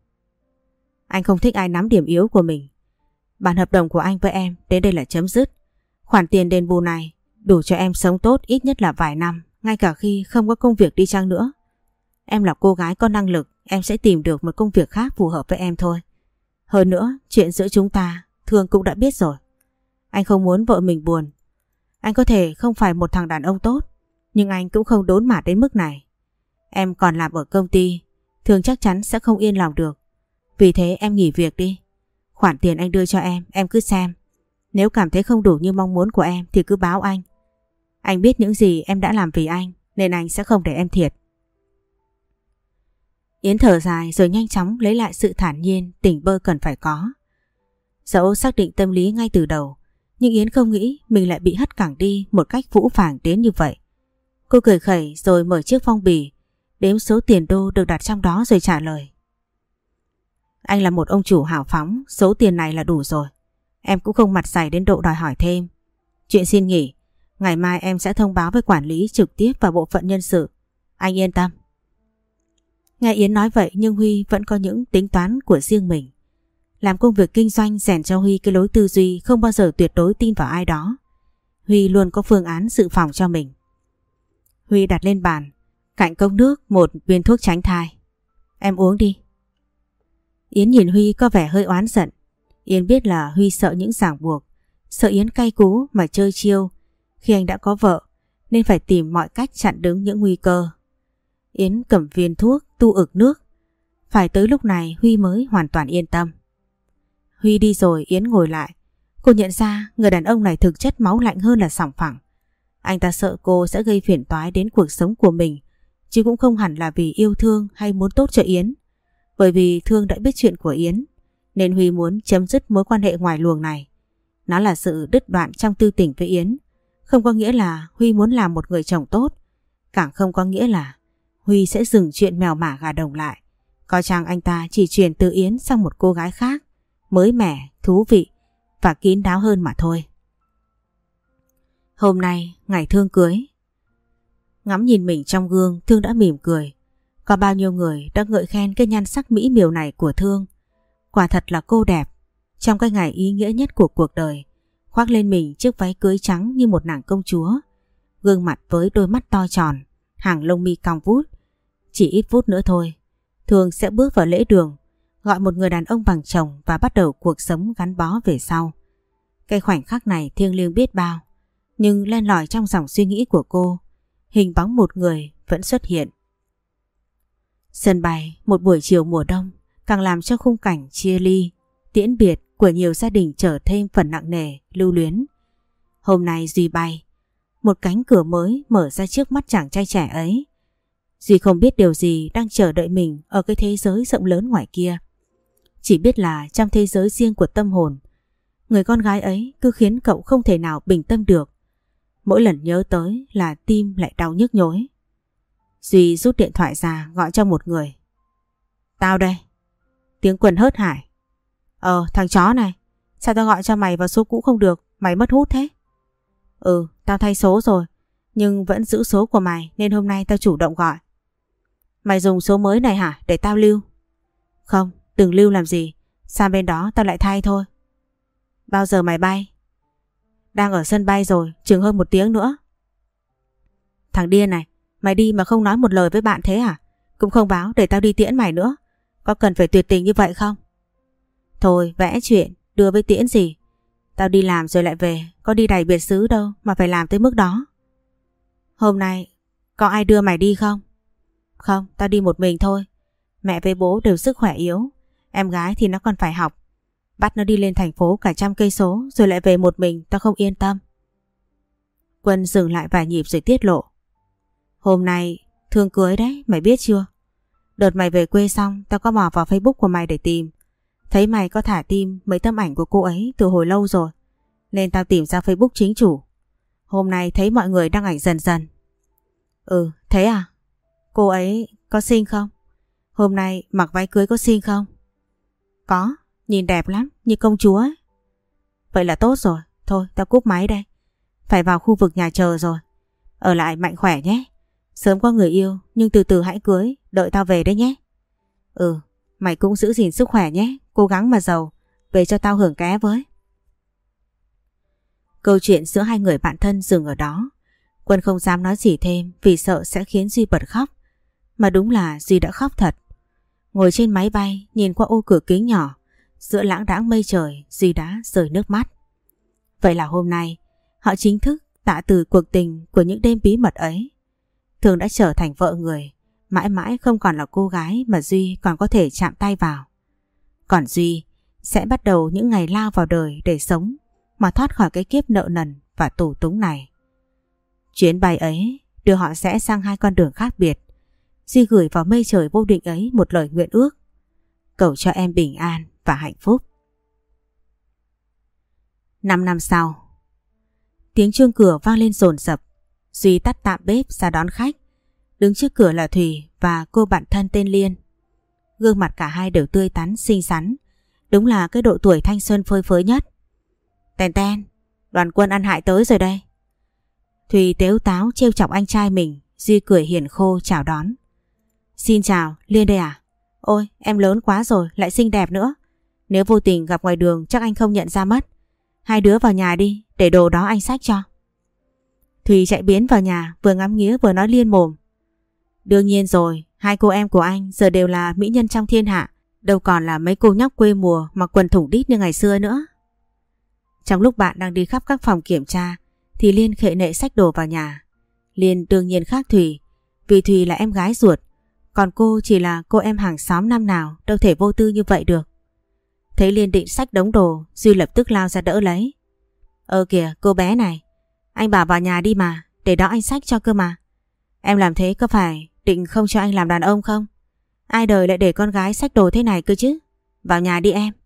Anh không thích ai nắm điểm yếu của mình. Bản hợp đồng của anh với em đến đây là chấm dứt. Khoản tiền đền bù này đủ cho em sống tốt ít nhất là vài năm, ngay cả khi không có công việc đi chăng nữa. Em là cô gái có năng lực, em sẽ tìm được một công việc khác phù hợp với em thôi. Hơn nữa, chuyện giữa chúng ta Thương cũng đã biết rồi. Anh không muốn vợ mình buồn. Anh có thể không phải một thằng đàn ông tốt, nhưng anh cũng không đốn mạt đến mức này. Em còn làm ở công ty, Thương chắc chắn sẽ không yên lòng được. Vì thế em nghỉ việc đi. Khoản tiền anh đưa cho em cứ xem. Nếu cảm thấy không đủ như mong muốn của em thì cứ báo anh. Anh biết những gì em đã làm vì anh, nên anh sẽ không để em thiệt. Yến thở dài rồi nhanh chóng lấy lại sự thản nhiên tỉnh bơ cần phải có. Dẫu xác định tâm lý ngay từ đầu, nhưng Yến không nghĩ mình lại bị hất cẳng đi một cách phũ phàng đến như vậy. Cô cười khẩy rồi mở chiếc phong bì, đếm số tiền đô được đặt trong đó rồi trả lời. Anh là một ông chủ hào phóng, số tiền này là đủ rồi. Em cũng không mặt dày đến độ đòi hỏi thêm. Chuyện xin nghỉ, ngày mai em sẽ thông báo với quản lý trực tiếp và bộ phận nhân sự. Anh yên tâm. Nghe Yến nói vậy nhưng Huy vẫn có những tính toán của riêng mình. Làm công việc kinh doanh rèn cho Huy cái lối tư duy không bao giờ tuyệt đối tin vào ai đó. Huy luôn có phương án dự phòng cho mình. Huy đặt lên bàn, cạnh cốc nước một viên thuốc tránh thai. Em uống đi. Yến nhìn Huy có vẻ hơi oán giận. Yến biết là Huy sợ những ràng buộc, sợ Yến cay cú mà chơi chiêu khi anh đã có vợ, nên phải tìm mọi cách chặn đứng những nguy cơ. Yến cầm viên thuốc tu ực nước. Phải tới lúc này Huy mới hoàn toàn yên tâm. Huy đi rồi Yến ngồi lại. Cô nhận ra người đàn ông này thực chất máu lạnh hơn là sòng phẳng. Anh ta sợ cô sẽ gây phiền toái đến cuộc sống của mình, chứ cũng không hẳn là vì yêu thương hay muốn tốt cho Yến. Bởi vì Thương đã biết chuyện của Yến, nên Huy muốn chấm dứt mối quan hệ ngoài luồng này. Nó là sự đứt đoạn trong tư tình với Yến. Không có nghĩa là Huy muốn làm một người chồng tốt, càng không có nghĩa là Huy sẽ dừng chuyện mèo mả gà đồng lại. Có chăng anh ta chỉ chuyển từ Yến sang một cô gái khác, mới mẻ, thú vị và kín đáo hơn mà thôi. Hôm nay ngày Thương cưới. Ngắm nhìn mình trong gương, Thương đã mỉm cười. Có bao nhiêu người đã ngợi khen cái nhan sắc mỹ miều này của Thương. Quả thật là cô đẹp. Trong cái ngày ý nghĩa nhất của cuộc đời, khoác lên mình chiếc váy cưới trắng như một nàng công chúa. Gương mặt với đôi mắt to tròn, hàng lông mi cong vút. Chỉ ít phút nữa thôi, Thương sẽ bước vào lễ đường, gọi một người đàn ông bằng chồng và bắt đầu cuộc sống gắn bó về sau. Cái khoảnh khắc này thiêng liêng biết bao, nhưng len lỏi trong dòng suy nghĩ của cô, hình bóng một người vẫn xuất hiện. Sân bay một buổi chiều mùa đông càng làm cho khung cảnh chia ly, tiễn biệt của nhiều gia đình trở thêm phần nặng nề, lưu luyến. Hôm nay Duy bay, một cánh cửa mới mở ra trước mắt chàng trai trẻ ấy. Duy không biết điều gì đang chờ đợi mình ở cái thế giới rộng lớn ngoài kia. Chỉ biết là trong thế giới riêng của tâm hồn, người con gái ấy cứ khiến cậu không thể nào bình tâm được. Mỗi lần nhớ tới là tim lại đau nhức nhối. Duy rút điện thoại ra gọi cho một người. Tao đây. Tiếng Quân hớt hải. Thằng chó này, sao tao gọi cho mày vào số cũ không được, mày mất hút thế? Tao thay số rồi, nhưng vẫn giữ số của mày nên hôm nay tao chủ động gọi. Mày dùng số mới này hả, để tao lưu? Không, đừng lưu làm gì, sang bên đó tao lại thay thôi. Bao giờ mày bay? Đang ở sân bay rồi, chừng hơn 1 tiếng nữa. Thằng điên này, mày đi mà không nói một lời với bạn thế à? Cũng không báo để tao đi tiễn mày nữa. Có cần phải tuyệt tình như vậy không? Thôi vẽ chuyện, đưa với tiễn gì. Tao đi làm rồi lại về, có đi đầy biệt xứ đâu mà phải làm tới mức đó. Hôm nay có ai đưa mày đi không? Không, tao đi một mình thôi. Mẹ với bố đều sức khỏe yếu, em gái thì nó còn phải học. Bắt nó đi lên thành phố cả 100 cây số rồi lại về một mình, tao không yên tâm. Quân dừng lại vài nhịp rồi tiết lộ. Hôm nay Thương cưới đấy, mày biết chưa? Đợt mày về quê xong, tao có mò vào Facebook của mày để tìm. Thấy mày có thả tim mấy tấm ảnh của cô ấy từ hồi lâu rồi, nên tao tìm ra Facebook chính chủ. Hôm nay thấy mọi người đăng ảnh dần dần. Thế à? Cô ấy có xinh không? Hôm nay mặc váy cưới có xinh không? Có, nhìn đẹp lắm, như công chúa ấy. Vậy là tốt rồi, thôi tao cúp máy đây. Phải vào khu vực nhà chờ rồi. Ở lại mạnh khỏe nhé. Sớm có người yêu, nhưng từ từ hãy cưới, đợi tao về đấy nhé. Mày cũng giữ gìn sức khỏe nhé, cố gắng mà giàu, về cho tao hưởng ké với. Câu chuyện giữa hai người bạn thân dừng ở đó. Quân không dám nói gì thêm vì sợ sẽ khiến Duy bật khóc. Mà đúng là Duy đã khóc thật. Ngồi trên máy bay, nhìn qua ô cửa kính nhỏ, giữa lãng đãng mây trời, Duy đã rơi nước mắt. Vậy là hôm nay, họ chính thức tạ từ cuộc tình của những đêm bí mật ấy. Thương đã trở thành vợ người, mãi mãi không còn là cô gái mà Duy còn có thể chạm tay vào. Còn Duy sẽ bắt đầu những ngày lao vào đời để sống mà thoát khỏi cái kiếp nợ nần và tù túng này. Chuyến bay ấy đưa họ sẽ sang hai con đường khác biệt. Duy gửi vào mây trời vô định ấy một lời nguyện ước: cầu cho em bình an và hạnh phúc. 5 năm sau, tiếng chuông cửa vang lên dồn dập. Duy tắt tạm bếp ra đón khách. Đứng trước cửa là Thùy và cô bạn thân tên Liên. Gương mặt cả hai đều tươi tắn xinh xắn, đúng là cái độ tuổi thanh xuân phơi phới nhất. Tèn ten, đoàn quân ăn hại tới rồi đây. Thùy tếu táo trêu chọc anh trai mình. Duy cười hiền khô chào đón. Xin chào, Liên đây à? Ôi, em lớn quá rồi, lại xinh đẹp nữa. Nếu vô tình gặp ngoài đường chắc anh không nhận ra mất. Hai đứa vào nhà đi, để đồ đó anh xách cho. Thùy chạy biến vào nhà, vừa ngắm nghía vừa nói liên mồm. Đương nhiên rồi, hai cô em của anh giờ đều là mỹ nhân trong thiên hạ, đâu còn là mấy cô nhóc quê mùa mặc quần thủng đít như ngày xưa nữa. Trong lúc bạn đang đi khắp các phòng kiểm tra thì Liên khệ nệ xách đồ vào nhà. Liên đương nhiên khác Thùy, vì Thùy là em gái ruột, còn cô chỉ là cô em hàng xóm năm nào, đâu thể vô tư như vậy được. Thấy Liên định xách đống đồ, Duy lập tức lao ra đỡ lấy. Kìa cô bé này, anh bảo vào nhà đi mà, để đó anh xách cho cơ mà. Em làm thế có phải định không cho anh làm đàn ông không? Ai đời lại để con gái xách đồ thế này cơ chứ. Vào nhà đi em.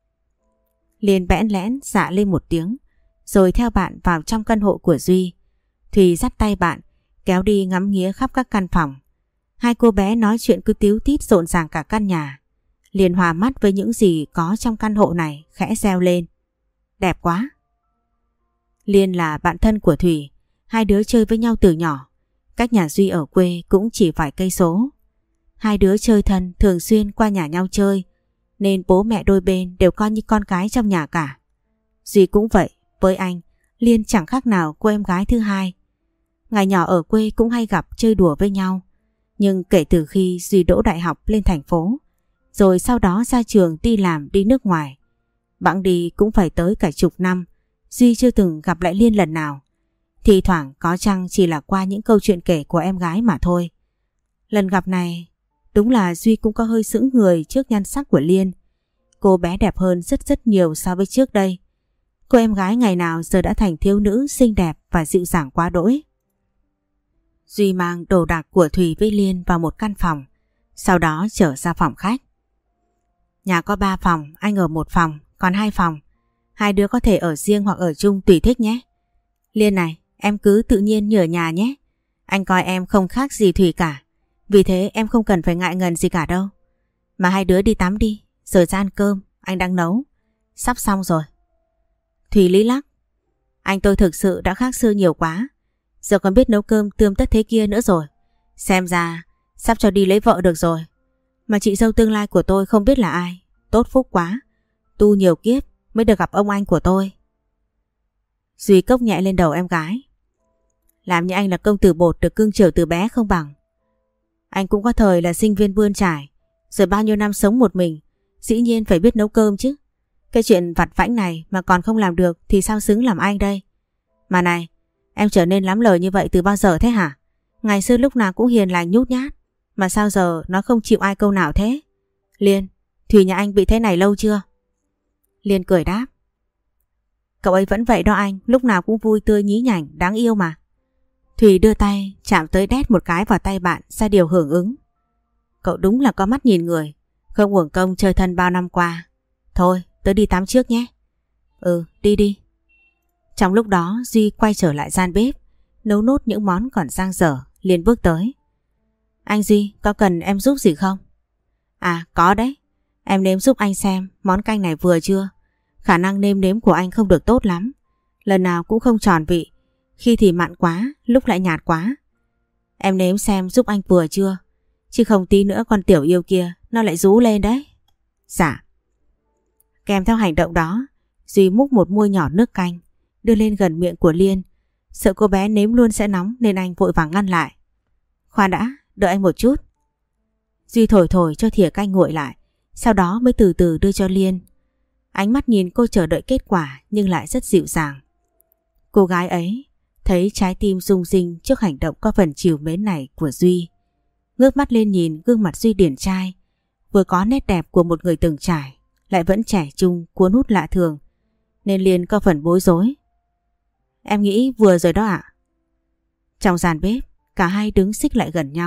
Liên bẽn lẽn dạ lên một tiếng, rồi theo bạn vào trong căn hộ của Duy. Thùy dắt tay bạn kéo đi ngắm nghía khắp các căn phòng. Hai cô bé nói chuyện cứ tíu tít rộn ràng cả căn nhà. Liên hòa mắt với những gì có trong căn hộ này, khẽ reo lên. Đẹp quá. Liên là bạn thân của Thùy, hai đứa chơi với nhau từ nhỏ. Cách nhà Duy ở quê cũng chỉ vài cây số. Hai đứa chơi thân thường xuyên qua nhà nhau chơi, nên bố mẹ đôi bên đều coi như con cái trong nhà cả. Duy cũng vậy, với anh, Liên chẳng khác nào cô em gái thứ hai. Ngày nhỏ ở quê cũng hay gặp chơi đùa với nhau. Nhưng kể từ khi Duy đỗ đại học lên thành phố, rồi sau đó ra trường đi làm đi nước ngoài, bẵng đi cũng phải tới cả chục năm, Duy chưa từng gặp lại Liên lần nào. Thì thoảng có chăng chỉ là qua những câu chuyện kể của em gái mà thôi. Lần gặp này, đúng là Duy cũng có hơi sững người trước nhan sắc của Liên. Cô bé đẹp hơn rất rất nhiều so với trước đây. Cô em gái ngày nào giờ đã thành thiếu nữ xinh đẹp và dịu dàng quá đỗi. Duy mang đồ đạc của Thùy với Liên vào một căn phòng, sau đó trở ra phòng khách. Nhà có 3 phòng, anh ở một phòng, còn 2 phòng. Hai đứa có thể ở riêng hoặc ở chung tùy thích nhé. Liên này, em cứ tự nhiên như ở nhà nhé. Anh coi em không khác gì Thùy cả, vì thế em không cần phải ngại ngần gì cả đâu. Mà hai đứa đi tắm đi, rồi ra ăn cơm, anh đang nấu. Sắp xong rồi. Thùy lý lắc. Anh tôi thực sự đã khác xưa nhiều quá, giờ còn biết nấu cơm tươm tất thế kia nữa rồi. Xem ra sắp cho đi lấy vợ được rồi. Mà chị dâu tương lai của tôi không biết là ai. Tốt phúc quá, tu nhiều kiếp mới được gặp ông anh của tôi. Duy cốc nhẹ lên đầu em gái. Làm như anh là công tử bột được cưng chiều từ bé không bằng. Anh cũng có thời là sinh viên bươn trải, rồi bao nhiêu năm sống một mình, dĩ nhiên phải biết nấu cơm chứ. Cái chuyện vặt vãnh này mà còn không làm được thì sao xứng làm anh đây. Mà này, em trở nên lắm lời như vậy từ bao giờ thế hả? Ngày xưa lúc nào cũng hiền lành nhút nhát, mà sao giờ nó không chịu ai câu nào thế? Liên, Thùy nhà anh bị thế này lâu chưa? Liên cười đáp. Cậu ấy vẫn vậy đó anh, lúc nào cũng vui tươi nhí nhảnh, đáng yêu mà. Thùy đưa tay chạm tới đét một cái vào tay bạn ra điều hưởng ứng. Cậu đúng là có mắt nhìn người, không uổng công chơi thân bao năm qua. Thôi, tớ đi tắm trước nhé. Đi đi. Trong lúc đó Duy quay trở lại gian bếp, nấu nốt những món còn dang dở. Liên bước tới. Anh Duy, có cần em giúp gì không? À, có đấy. Em nếm giúp anh xem món canh này vừa chưa. Khả năng nêm nếm của anh không được tốt lắm, lần nào cũng không tròn vị, khi thì mặn quá, lúc lại nhạt quá. Em nếm xem giúp anh vừa chưa, chứ không tí nữa con tiểu yêu kia nó lại rú lên đấy. Dạ. Kèm theo hành động đó, Duy múc một muôi nhỏ nước canh đưa lên gần miệng của Liên. Sợ cô bé nếm luôn sẽ nóng nên anh vội vàng ngăn lại. Khoan đã, đợi anh một chút. Duy thổi thổi cho thìa canh nguội lại, sau đó mới từ từ đưa cho Liên. Ánh mắt nhìn cô chờ đợi kết quả nhưng lại rất dịu dàng. Cô gái ấy thấy trái tim rung rinh trước hành động có phần trìu mến này của Duy. Ngước mắt lên nhìn gương mặt Duy điển trai, vừa có nét đẹp của một người từng trải, lại vẫn trẻ trung cuốn hút lạ thường, nên Liên có phần bối rối. Em nghĩ vừa rồi đó ạ. Trong gian bếp, cả hai đứng xích lại gần nhau,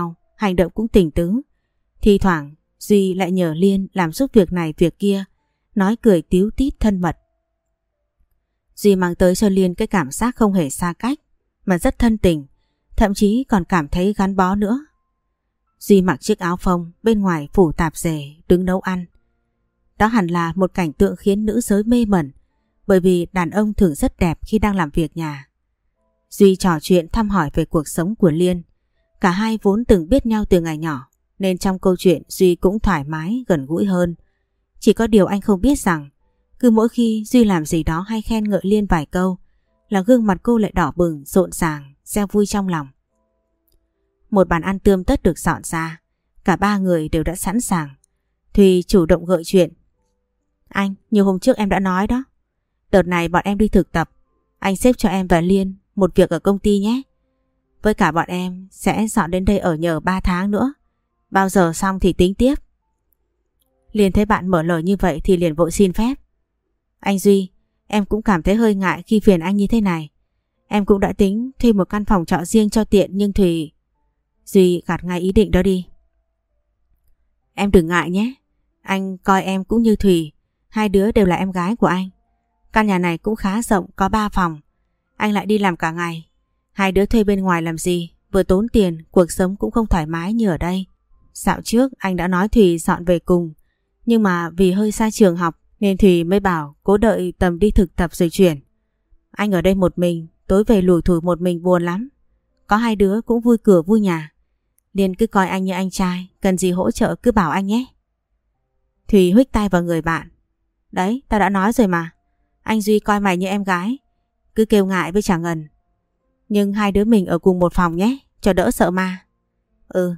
hành động cũng tình tứ. Thi thoảng Duy lại nhờ Liên làm giúp việc này việc kia, nói cười tíu tít thân mật. Duy mang tới cho Liên cái cảm giác không hề xa cách mà rất thân tình, thậm chí còn cảm thấy gắn bó nữa. Duy mặc chiếc áo phông, bên ngoài phủ tạp dề, đứng nấu ăn. Đó hẳn là một cảnh tượng khiến nữ giới mê mẩn, bởi vì đàn ông thường rất đẹp khi đang làm việc nhà. Duy trò chuyện thăm hỏi về cuộc sống của Liên. Cả hai vốn từng biết nhau từ ngày nhỏ, nên trong câu chuyện Duy cũng thoải mái, gần gũi hơn. Chỉ có điều anh không biết rằng, cứ mỗi khi Duy làm gì đó hay khen ngợi Liên vài câu, là gương mặt cô lại đỏ bừng, rộn ràng, gieo vui trong lòng. Một bàn ăn tươm tất được dọn ra, cả ba người đều đã sẵn sàng. Thùy chủ động gợi chuyện. Anh, như hôm trước em đã nói đó, đợt này bọn em đi thực tập, anh xếp cho em và Liên một việc ở công ty nhé. Với cả bọn em sẽ dọn đến đây ở nhờ 3 tháng nữa, bao giờ xong thì tính tiếp. Liên thấy bạn mở lời như vậy thì liền vội xin phép. Anh Duy, em cũng cảm thấy hơi ngại khi phiền anh như thế này. Em cũng đã tính thuê một căn phòng trọ riêng cho tiện, nhưng Thùy... Duy gạt ngay ý định đó đi. Em đừng ngại nhé, anh coi em cũng như Thùy, hai đứa đều là em gái của anh. Căn nhà này cũng khá rộng, có 3 phòng. Anh lại đi làm cả ngày, hai đứa thuê bên ngoài làm gì, vừa tốn tiền, cuộc sống cũng không thoải mái như ở đây. Dạo trước anh đã nói Thùy dọn về cùng, nhưng mà vì hơi xa trường học nên Thùy mới bảo cố đợi tầm đi thực tập rồi chuyển. Anh ở đây một mình, tối về lủi thủi một mình buồn lắm. Có hai đứa cũng vui cửa vui nhà. Liên cứ coi anh như anh trai, cần gì hỗ trợ cứ bảo anh nhé. Thùy huých tay vào người bạn. Đấy, tao đã nói rồi mà. Anh Duy coi mày như em gái, cứ kêu ngại với chả ngần. Nhưng hai đứa mình ở cùng một phòng nhé, cho đỡ sợ ma. Ừ.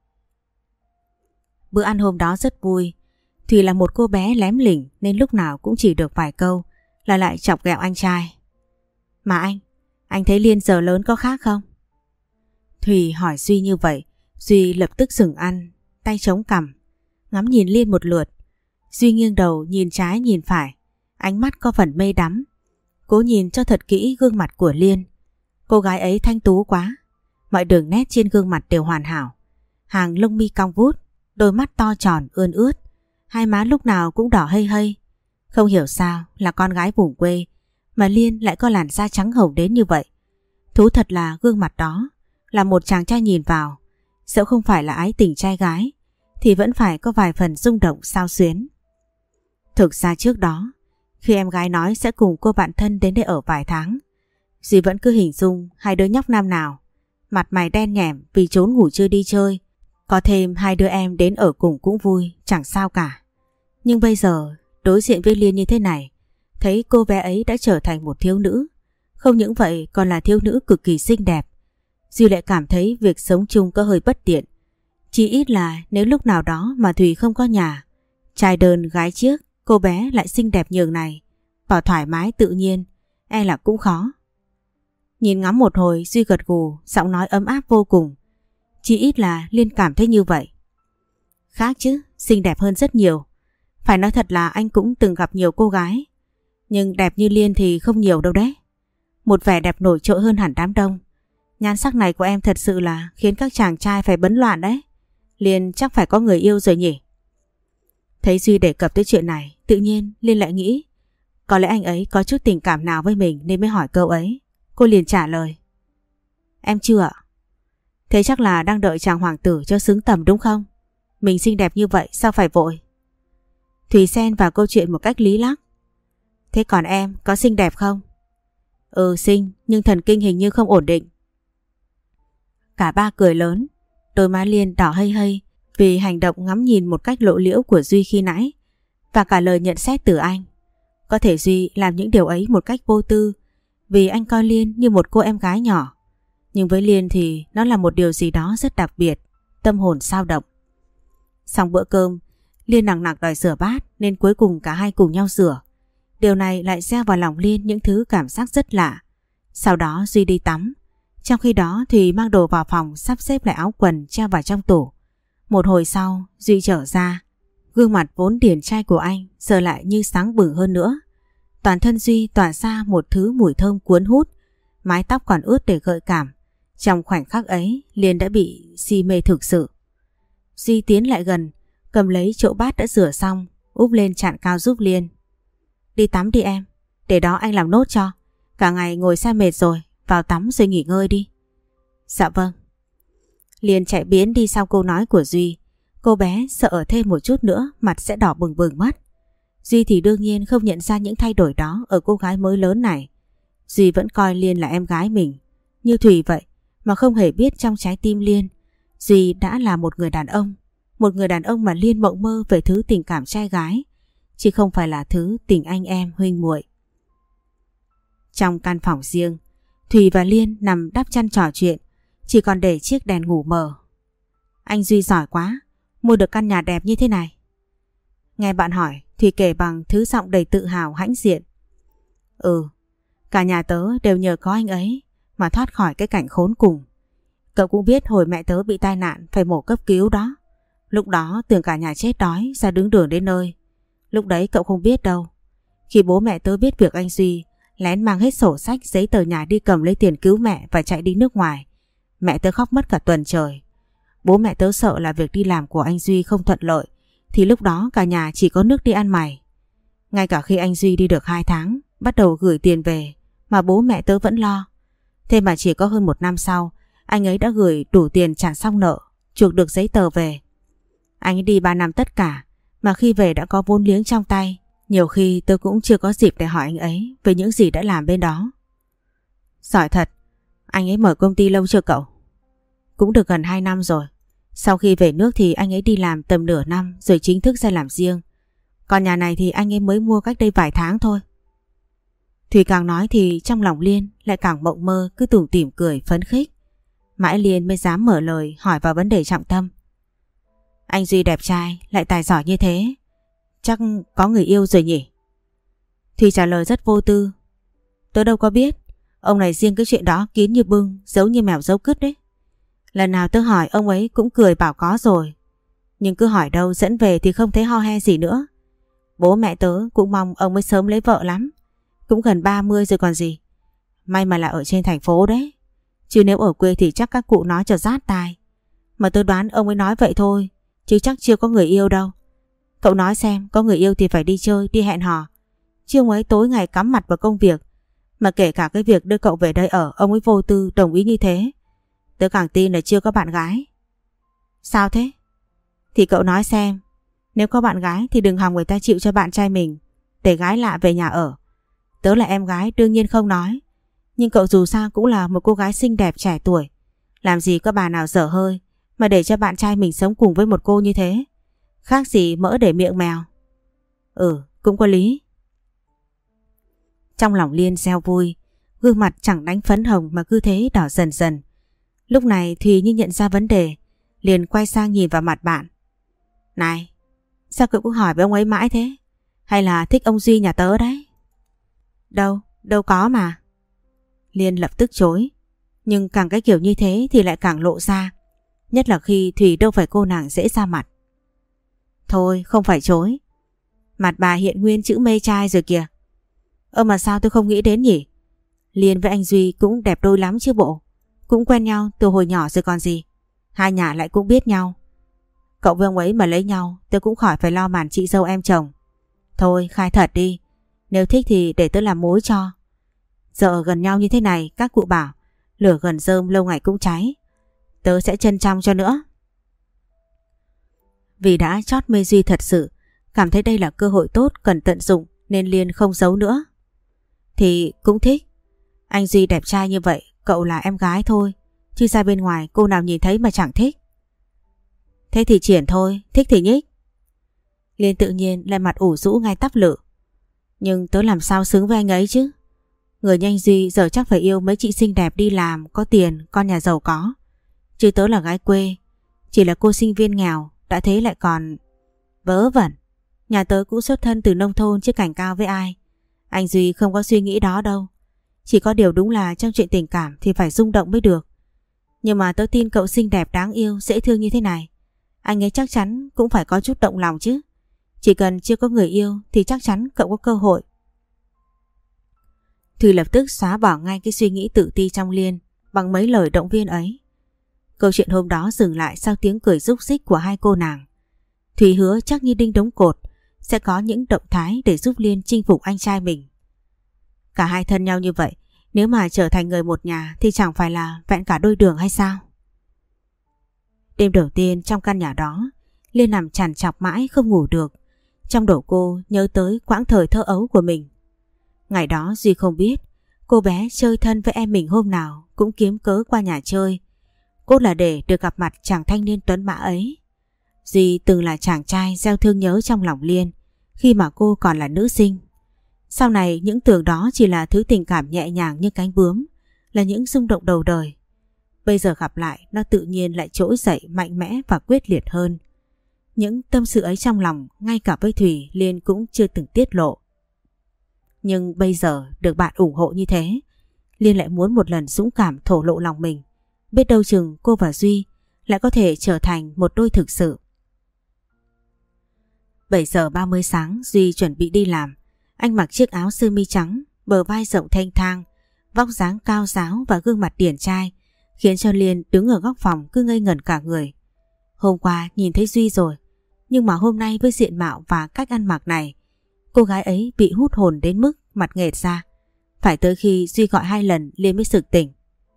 Bữa ăn hôm đó rất vui. Thùy là một cô bé lém lỉnh nên lúc nào cũng chỉ được vài câu là lại chọc ghẹo anh trai. Mà anh thấy Liên giờ lớn có khác không? Thùy hỏi Duy như vậy, Duy lập tức dừng ăn, tay chống cằm, ngắm nhìn Liên một lượt. Duy nghiêng đầu nhìn trái nhìn phải, ánh mắt có phần mê đắm. Cố nhìn cho thật kỹ gương mặt của Liên. Cô gái ấy thanh tú quá, mọi đường nét trên gương mặt đều hoàn hảo. Hàng lông mi cong vút, đôi mắt to tròn ươn ướt, hai má lúc nào cũng đỏ hây hây. Không hiểu sao là con gái vùng quê mà Liên lại có làn da trắng hồng đến như vậy. Thú thật là gương mặt đó là một chàng trai nhìn vào, dẫu không phải là ái tình trai gái thì vẫn phải có vài phần rung động xao xuyến. Thực ra trước đó, khi em gái nói sẽ cùng cô bạn thân đến đây ở vài tháng, Duy vẫn cứ hình dung hai đứa nhóc nam nào, mặt mày đen nhẻm vì trốn ngủ trưa đi chơi. Có thêm hai đứa em đến ở cùng cũng vui, chẳng sao cả. Nhưng bây giờ đối diện với Liên như thế này, thấy cô bé ấy đã trở thành một thiếu nữ. Không những vậy còn là thiếu nữ cực kỳ xinh đẹp. Duy lại cảm thấy việc sống chung có hơi bất tiện. Chỉ ít là nếu lúc nào đó mà Thùy không có nhà, trai đơn gái chiếc, cô bé lại xinh đẹp nhường này, bảo thoải mái tự nhiên, e là cũng khó. Nhìn ngắm một hồi Duy gật gù, giọng nói ấm áp vô cùng. Chỉ ít là Liên cảm thấy như vậy. Khác chứ, xinh đẹp hơn rất nhiều. Phải nói thật là anh cũng từng gặp nhiều cô gái, nhưng đẹp như Liên thì không nhiều đâu đấy. Một vẻ đẹp nổi trội hơn hẳn đám đông. Nhan sắc này của em thật sự là khiến các chàng trai phải bấn loạn đấy. Liên chắc phải có người yêu rồi nhỉ? Thấy Duy đề cập tới chuyện này, tự nhiên Liên lại nghĩ có lẽ anh ấy có chút tình cảm nào với mình nên mới hỏi câu ấy. Cô liền trả lời. Em chưa ạ. Thế chắc là đang đợi chàng hoàng tử cho xứng tầm đúng không? Mình xinh đẹp như vậy sao phải vội? Thùy xen vào câu chuyện một cách lý lắc. Thế còn em có xinh đẹp không? Ừ xinh, nhưng thần kinh hình như không ổn định. Cả ba cười lớn. Đôi má Liên đỏ hây hây vì hành động ngắm nhìn một cách lộ liễu của Duy khi nãy, và cả lời nhận xét từ anh. Có thể Duy làm những điều ấy một cách vô tư vì anh coi Liên như một cô em gái nhỏ. Nhưng với Liên thì nó là một điều gì đó rất đặc biệt, tâm hồn xao động. Xong bữa cơm, Liên nằng nặc đòi rửa bát nên cuối cùng cả hai cùng nhau rửa. Điều này lại gieo vào lòng Liên những thứ cảm giác rất lạ. Sau đó Duy đi tắm. Trong khi đó Thùy mang đồ vào phòng sắp xếp lại áo quần treo vào trong tủ. Một hồi sau Duy trở ra. Gương mặt vốn điển trai của anh giờ lại như sáng bừng hơn nữa. Toàn thân Duy tỏa ra một thứ mùi thơm cuốn hút. Mái tóc còn ướt để gợi cảm. Trong khoảnh khắc ấy, Liên đã bị si mê thực sự. Duy tiến lại gần, cầm lấy chỗ bát đã rửa xong, úp lên chạn cao giúp Liên. Đi tắm đi em, để đó anh làm nốt cho. Cả ngày ngồi xe mệt rồi, vào tắm rồi nghỉ ngơi đi. Dạ vâng. Liên chạy biến đi sau câu nói của Duy. Cô bé sợ ở thêm một chút nữa mặt sẽ đỏ bừng bừng mất. Duy thì đương nhiên không nhận ra những thay đổi đó ở cô gái mới lớn này. Duy vẫn coi Liên là em gái mình, như Thùy vậy, mà không hề biết trong trái tim Liên, Duy đã là một người đàn ông. Một người đàn ông mà Liên mộng mơ về thứ tình cảm trai gái, chứ không phải là thứ tình anh em huynh muội. Trong căn phòng riêng, Thùy và Liên nằm đắp chăn trò chuyện, chỉ còn để chiếc đèn ngủ mờ. Anh Duy giỏi quá, mua được căn nhà đẹp như thế này. Nghe bạn hỏi, Thùy kể bằng thứ giọng đầy tự hào hãnh diện. Cả nhà tớ đều nhờ có anh ấy mà thoát khỏi cái cảnh khốn cùng. Cậu cũng biết hồi mẹ tớ bị tai nạn phải mổ cấp cứu đó. Lúc đó tưởng cả nhà chết đói ra đứng đường đến nơi. Lúc đấy cậu không biết đâu. Khi bố mẹ tớ biết việc anh Duy lén mang hết sổ sách giấy tờ nhà đi cầm lấy tiền cứu mẹ và chạy đi nước ngoài, mẹ tớ khóc mất cả tuần trời. Bố mẹ tớ sợ là việc đi làm của anh Duy không thuận lợi, thì lúc đó cả nhà chỉ có nước đi ăn mày. Ngay cả khi anh Duy đi được 2 tháng, bắt đầu gửi tiền về mà bố mẹ tớ vẫn lo. Thế mà chỉ có hơn 1 năm sau, anh ấy đã gửi đủ tiền trả xong nợ, chuộc được giấy tờ về. Anh ấy đi 3 năm tất cả, mà khi về đã có vốn liếng trong tay. Nhiều khi tôi cũng chưa có dịp để hỏi anh ấy về những gì đã làm bên đó. Giỏi thật. Anh ấy mở công ty lâu chưa cậu? Cũng được gần 2 năm rồi. Sau khi về nước thì anh ấy đi làm tầm nửa năm rồi chính thức ra làm riêng. Còn nhà này thì anh ấy mới mua cách đây vài tháng thôi. Thùy càng nói thì trong lòng Liên lại càng mộng mơ, cứ tủm tỉm cười phấn khích. Mãi Liên mới dám mở lời hỏi vào vấn đề trọng tâm. Anh Duy đẹp trai lại tài giỏi như thế, chắc có người yêu rồi nhỉ? Thùy trả lời rất vô tư. Tớ đâu có biết. Ông này riêng cái chuyện đó kín như bưng, giấu như mèo giấu cứt đấy. Lần nào tớ hỏi ông ấy cũng cười bảo có rồi, nhưng cứ hỏi đâu dẫn về thì không thấy ho he gì nữa. Bố mẹ tớ cũng mong ông ấy sớm lấy vợ lắm, cũng gần 30 rồi còn gì. May mà là ở trên thành phố đấy, chứ nếu ở quê thì chắc các cụ nói cho rát tai. Mà tôi đoán ông ấy nói vậy thôi, chứ chắc chưa có người yêu đâu. Cậu nói xem, có người yêu thì phải đi chơi, đi hẹn hò, chứ ông ấy tối ngày cắm mặt vào công việc. Mà kể cả cái việc đưa cậu về đây ở, ông ấy vô tư đồng ý như thế. Tớ càng tin là chưa có bạn gái. Sao thế? Thì cậu nói xem, nếu có bạn gái thì đừng hòng người ta chịu cho bạn trai mình để gái lạ về nhà ở. Tớ là em gái đương nhiên không nói, nhưng cậu dù sao cũng là một cô gái xinh đẹp trẻ tuổi. Làm gì có bà nào dở hơi mà để cho bạn trai mình sống cùng với một cô như thế. Khác gì mỡ để miệng mèo. Cũng có lý. Trong lòng Liên reo vui, gương mặt chẳng đánh phấn hồng mà cứ thế đỏ dần dần. Lúc này Thùy như nhận ra vấn đề, liền quay sang nhìn vào mặt bạn. Này, sao cậu cứ hỏi với ông ấy mãi thế? Hay là thích ông Duy nhà tớ đấy? Đâu có mà. Liên lập tức chối, nhưng càng cái kiểu như thế thì lại càng lộ ra, nhất là khi Thùy đâu phải cô nàng dễ ra mặt. Thôi không phải chối, mặt bà hiện nguyên chữ mê trai rồi kìa. Mà sao tôi không nghĩ đến nhỉ? Liên với anh Duy cũng đẹp đôi lắm chứ bộ. Cũng quen nhau từ hồi nhỏ rồi còn gì. Hai nhà lại cũng biết nhau. Cậu với ông ấy mà lấy nhau, tôi cũng khỏi phải lo màn chị dâu em chồng. Thôi khai thật đi, nếu thích thì để tớ làm mối cho. Giờ gần nhau như thế này, các cụ bảo lửa gần rơm lâu ngày cũng cháy. Tớ sẽ trân trọng cho nữa. Vì đã chót mê Duy thật sự, cảm thấy đây là cơ hội tốt cần tận dụng, nên Liên không giấu nữa. Thì cũng thích. Anh Duy đẹp trai như vậy, cậu là em gái thôi, chứ ra bên ngoài cô nào nhìn thấy mà chẳng thích. Thế thì triển thôi, thích thì nhích. Liên tự nhiên lại mặt ủ rũ ngay tắp lự. Nhưng tớ làm sao xứng với anh ấy chứ? Người như anh Duy giờ chắc phải yêu mấy chị xinh đẹp đi làm, có tiền, con nhà giàu có. Chứ tớ là gái quê, chỉ là cô sinh viên nghèo, đã thế lại còn... Vớ vẩn. Nhà tớ cũng xuất thân từ nông thôn chứ cảnh cao với ai. Anh Duy không có suy nghĩ đó đâu. Chỉ có điều đúng là trong chuyện tình cảm thì phải rung động mới được. Nhưng mà tớ tin cậu xinh đẹp đáng yêu, dễ thương như thế này, anh ấy chắc chắn cũng phải có chút động lòng chứ. Chỉ cần chưa có người yêu thì chắc chắn cậu có cơ hội. Thùy lập tức xóa bỏ ngay cái suy nghĩ tự ti trong Liên, bằng mấy lời động viên ấy. Câu chuyện hôm đó dừng lại sau tiếng cười rúc rích của hai cô nàng. Thủy hứa chắc như đinh đóng cột sẽ có những động thái để giúp Liên chinh phục anh trai mình. Cả hai thân nhau như vậy, nếu mà trở thành người một nhà thì chẳng phải là vẹn cả đôi đường hay sao? Đêm đầu tiên trong căn nhà đó, Liên nằm trằn trọc mãi không ngủ được. Trong đầu cô nhớ tới quãng thời thơ ấu của mình. Ngày đó Duy không biết cô bé chơi thân với em mình hôm nào cũng kiếm cớ qua nhà chơi. Cốt là để được gặp mặt chàng thanh niên tuấn mã ấy. Duy từng là chàng trai gieo thương nhớ trong lòng Liên khi mà cô còn là nữ sinh. Sau này những tưởng đó chỉ là thứ tình cảm nhẹ nhàng như cánh bướm, là những rung động đầu đời. Bây giờ gặp lại nó tự nhiên lại trỗi dậy mạnh mẽ và quyết liệt hơn. Những tâm sự ấy trong lòng ngay cả với Thủy Liên cũng chưa từng tiết lộ. Nhưng bây giờ được bạn ủng hộ như thế, Liên lại muốn một lần dũng cảm thổ lộ lòng mình. Biết đâu chừng cô và Duy lại có thể trở thành một đôi thực sự. 7 giờ 30 sáng Duy chuẩn bị đi làm. Anh mặc chiếc áo sơ mi trắng, bờ vai rộng thênh thang, vóc dáng cao ráo và gương mặt điển trai khiến cho Liên đứng ở góc phòng cứ ngây ngẩn cả người. Hôm qua nhìn thấy Duy rồi, nhưng mà hôm nay với diện mạo và cách ăn mặc này, cô gái ấy bị hút hồn đến mức mặt nghệt ra. Phải tới khi Duy gọi 2 lần Liên mới sực tỉnh.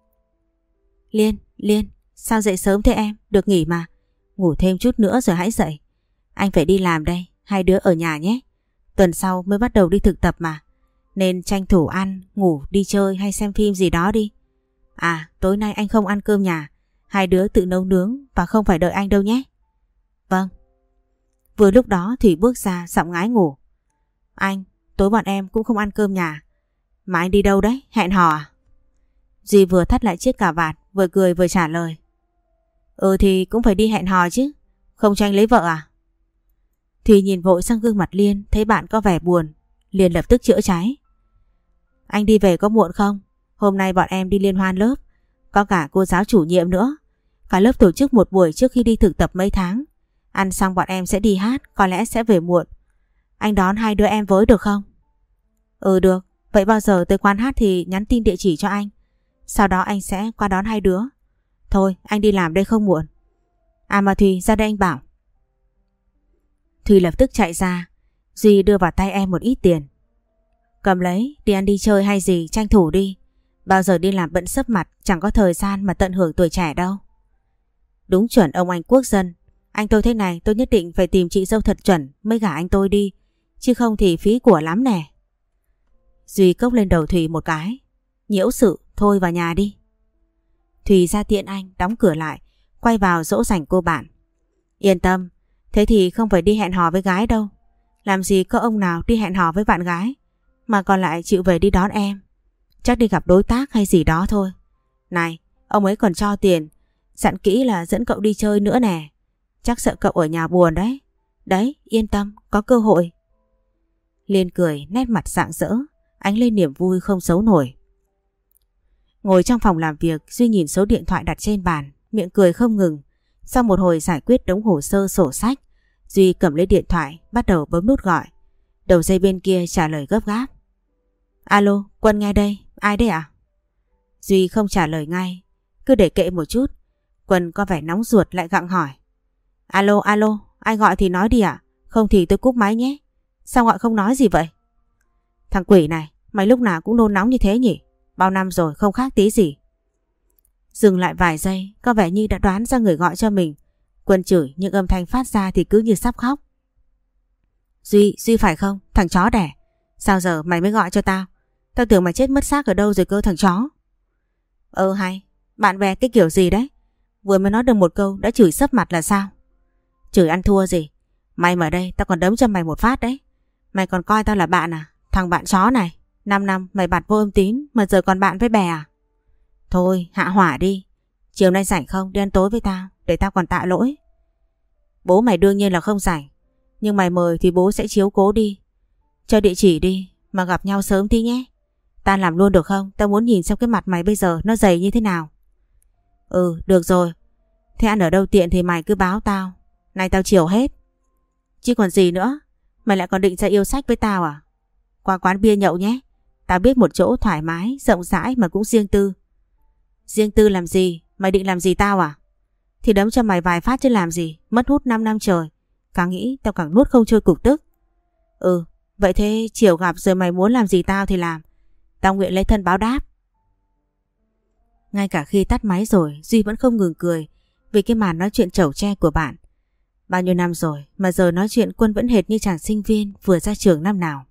Liên, sao dậy sớm thế em? Được nghỉ mà. Ngủ thêm chút nữa rồi hãy dậy. Anh phải đi làm đây, hai đứa ở nhà nhé. Tuần sau mới bắt đầu đi thực tập mà. Nên tranh thủ ăn, ngủ, đi chơi hay xem phim gì đó đi. À, tối nay anh không ăn cơm nhà. Hai đứa tự nấu nướng và không phải đợi anh đâu nhé. Vâng. Vừa lúc đó Thủy bước ra giọng ngái ngủ. Anh, tối bọn em cũng không ăn cơm nhà. Mà anh đi đâu đấy? Hẹn hò à? Duy vừa thắt lại chiếc cà vạt, vừa cười vừa trả lời. Ừ thì cũng phải đi hẹn hò chứ. Không cho anh lấy vợ à? Thùy nhìn vội sang gương mặt Liên, thấy bạn có vẻ buồn, liền lập tức chữa cháy. Anh đi về có muộn không? Hôm nay bọn em đi liên hoan lớp, có cả cô giáo chủ nhiệm nữa. Cả lớp tổ chức một buổi trước khi đi thực tập mấy tháng. Ăn xong bọn em sẽ đi hát, có lẽ sẽ về muộn. Anh đón hai đứa em với được không? Ừ được, vậy bao giờ tới quán hát thì nhắn tin địa chỉ cho anh. Sau đó anh sẽ qua đón hai đứa. Thôi anh đi làm đây không muộn. À mà Thùy ra đây anh bảo. Thùy lập tức chạy ra. Duy đưa vào tay em một ít tiền. Cầm lấy, đi ăn đi chơi hay gì tranh thủ đi. Bao giờ đi làm bận sấp mặt, chẳng có thời gian mà tận hưởng tuổi trẻ đâu. Đúng chuẩn ông anh quốc dân. Anh tôi thế này tôi nhất định phải tìm chị dâu thật chuẩn mới gả anh tôi đi. Chứ không thì phí của lắm nè. Duy cốc lên đầu Thùy một cái. Nhiễu sự, thôi vào nhà đi. Thùy ra tiện anh, đóng cửa lại, quay vào dỗ dành cô bạn. Yên tâm, thế thì không phải đi hẹn hò với gái đâu. Làm gì có ông nào đi hẹn hò với bạn gái mà còn lại chịu về đi đón em. Chắc đi gặp đối tác hay gì đó thôi. Này, ông ấy còn cho tiền, dặn kỹ là dẫn cậu đi chơi nữa nè. Chắc sợ cậu ở nhà buồn đấy. Đấy, yên tâm, có cơ hội. Liên cười, nét mặt rạng rỡ, ánh lên niềm vui không giấu nổi. Ngồi trong phòng làm việc, Duy nhìn số điện thoại đặt trên bàn, miệng cười không ngừng. Sau một hồi giải quyết đống hồ sơ sổ sách, Duy cầm lấy điện thoại, bắt đầu bấm nút gọi. Đầu dây bên kia trả lời gấp gáp. Alo, Quân nghe đây, ai đấy ạ? Duy không trả lời ngay, cứ để kệ một chút. Quân có vẻ nóng ruột lại gặng hỏi. Alo, ai gọi thì nói đi ạ, không thì tôi cúp máy nhé. Sao gọi không nói gì vậy? Thằng quỷ này, mày lúc nào cũng nôn nóng như thế nhỉ? Bao năm rồi không khác tí gì. Dừng lại vài giây, có vẻ như đã đoán ra người gọi cho mình. Quân chửi nhưng âm thanh phát ra thì cứ như sắp khóc. Duy phải không? Thằng chó đẻ. Sao giờ mày mới gọi cho tao? Tao tưởng mày chết mất xác ở đâu rồi cơ thằng chó. Hay, bạn bè cái kiểu gì đấy? Vừa mới nói được một câu đã chửi sấp mặt là sao? Chửi ăn thua gì? Mày ở đây tao còn đấm cho mày một phát đấy. Mày còn coi tao là bạn à? Thằng bạn chó này, 5 năm mày bặt vô âm tín mà giờ còn bạn với bè à? Thôi hạ hỏa đi. Chiều nay rảnh không đi ăn tối với tao, để tao còn tạ lỗi. Bố mày đương nhiên là không rảnh, nhưng mày mời thì bố sẽ chiếu cố đi. Cho địa chỉ đi, mà gặp nhau sớm tí nhé. Ta làm luôn được không? Tao muốn nhìn xem cái mặt mày bây giờ nó dày như thế nào. Ừ, được rồi. Thế ăn ở đâu tiện thì mày cứ báo tao. Này tao chiều hết. Chứ còn gì nữa. Mày lại còn định ra yêu sách với tao à? Qua quán bia nhậu nhé. Tao biết một chỗ thoải mái, rộng rãi mà cũng riêng tư. Riêng tư làm gì? Mày định làm gì tao à? Thì đấm cho mày vài phát chứ làm gì, mất hút 5 năm trời. Càng nghĩ tao càng nuốt không trôi cục tức. Ừ, vậy thế chiều gặp rồi mày muốn làm gì tao thì làm. Tao nguyện lấy thân báo đáp. Ngay cả khi tắt máy rồi, Duy vẫn không ngừng cười vì cái màn nói chuyện chẩu tre của bạn. Bao nhiêu năm rồi mà giờ nói chuyện Quân vẫn hệt như chàng sinh viên vừa ra trường năm nào.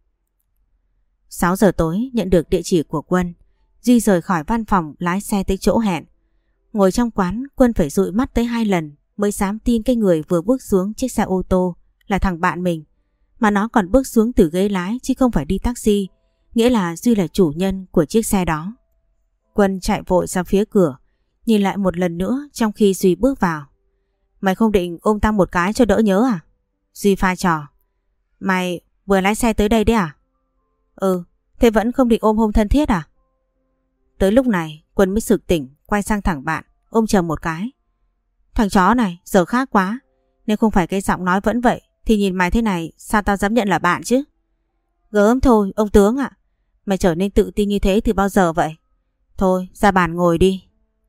6 giờ tối nhận được địa chỉ của Quân, Duy rời khỏi văn phòng lái xe tới chỗ hẹn. Ngồi trong quán, Quân phải dụi mắt tới 2 lần mới dám tin cái người vừa bước xuống chiếc xe ô tô là thằng bạn mình. Mà nó còn bước xuống từ ghế lái chứ không phải đi taxi, nghĩa là Duy là chủ nhân của chiếc xe đó. Quân chạy vội ra phía cửa, nhìn lại một lần nữa trong khi Duy bước vào. Mày không định ôm tao một cái cho đỡ nhớ à? Duy pha trò. Mày vừa lái xe tới đây đấy à? Ừ, thế vẫn không định ôm hôn thân thiết à? Tới lúc này Quân mới sực tỉnh, quay sang thẳng bạn, ôm chầm một cái. Thằng chó này giờ khác quá, nếu không phải cái giọng nói vẫn vậy thì nhìn mày thế này sao tao dám nhận là bạn chứ? Gớm thôi ông tướng ạ. Mày trở nên tự tin như thế từ bao giờ vậy? Thôi ra bàn ngồi đi.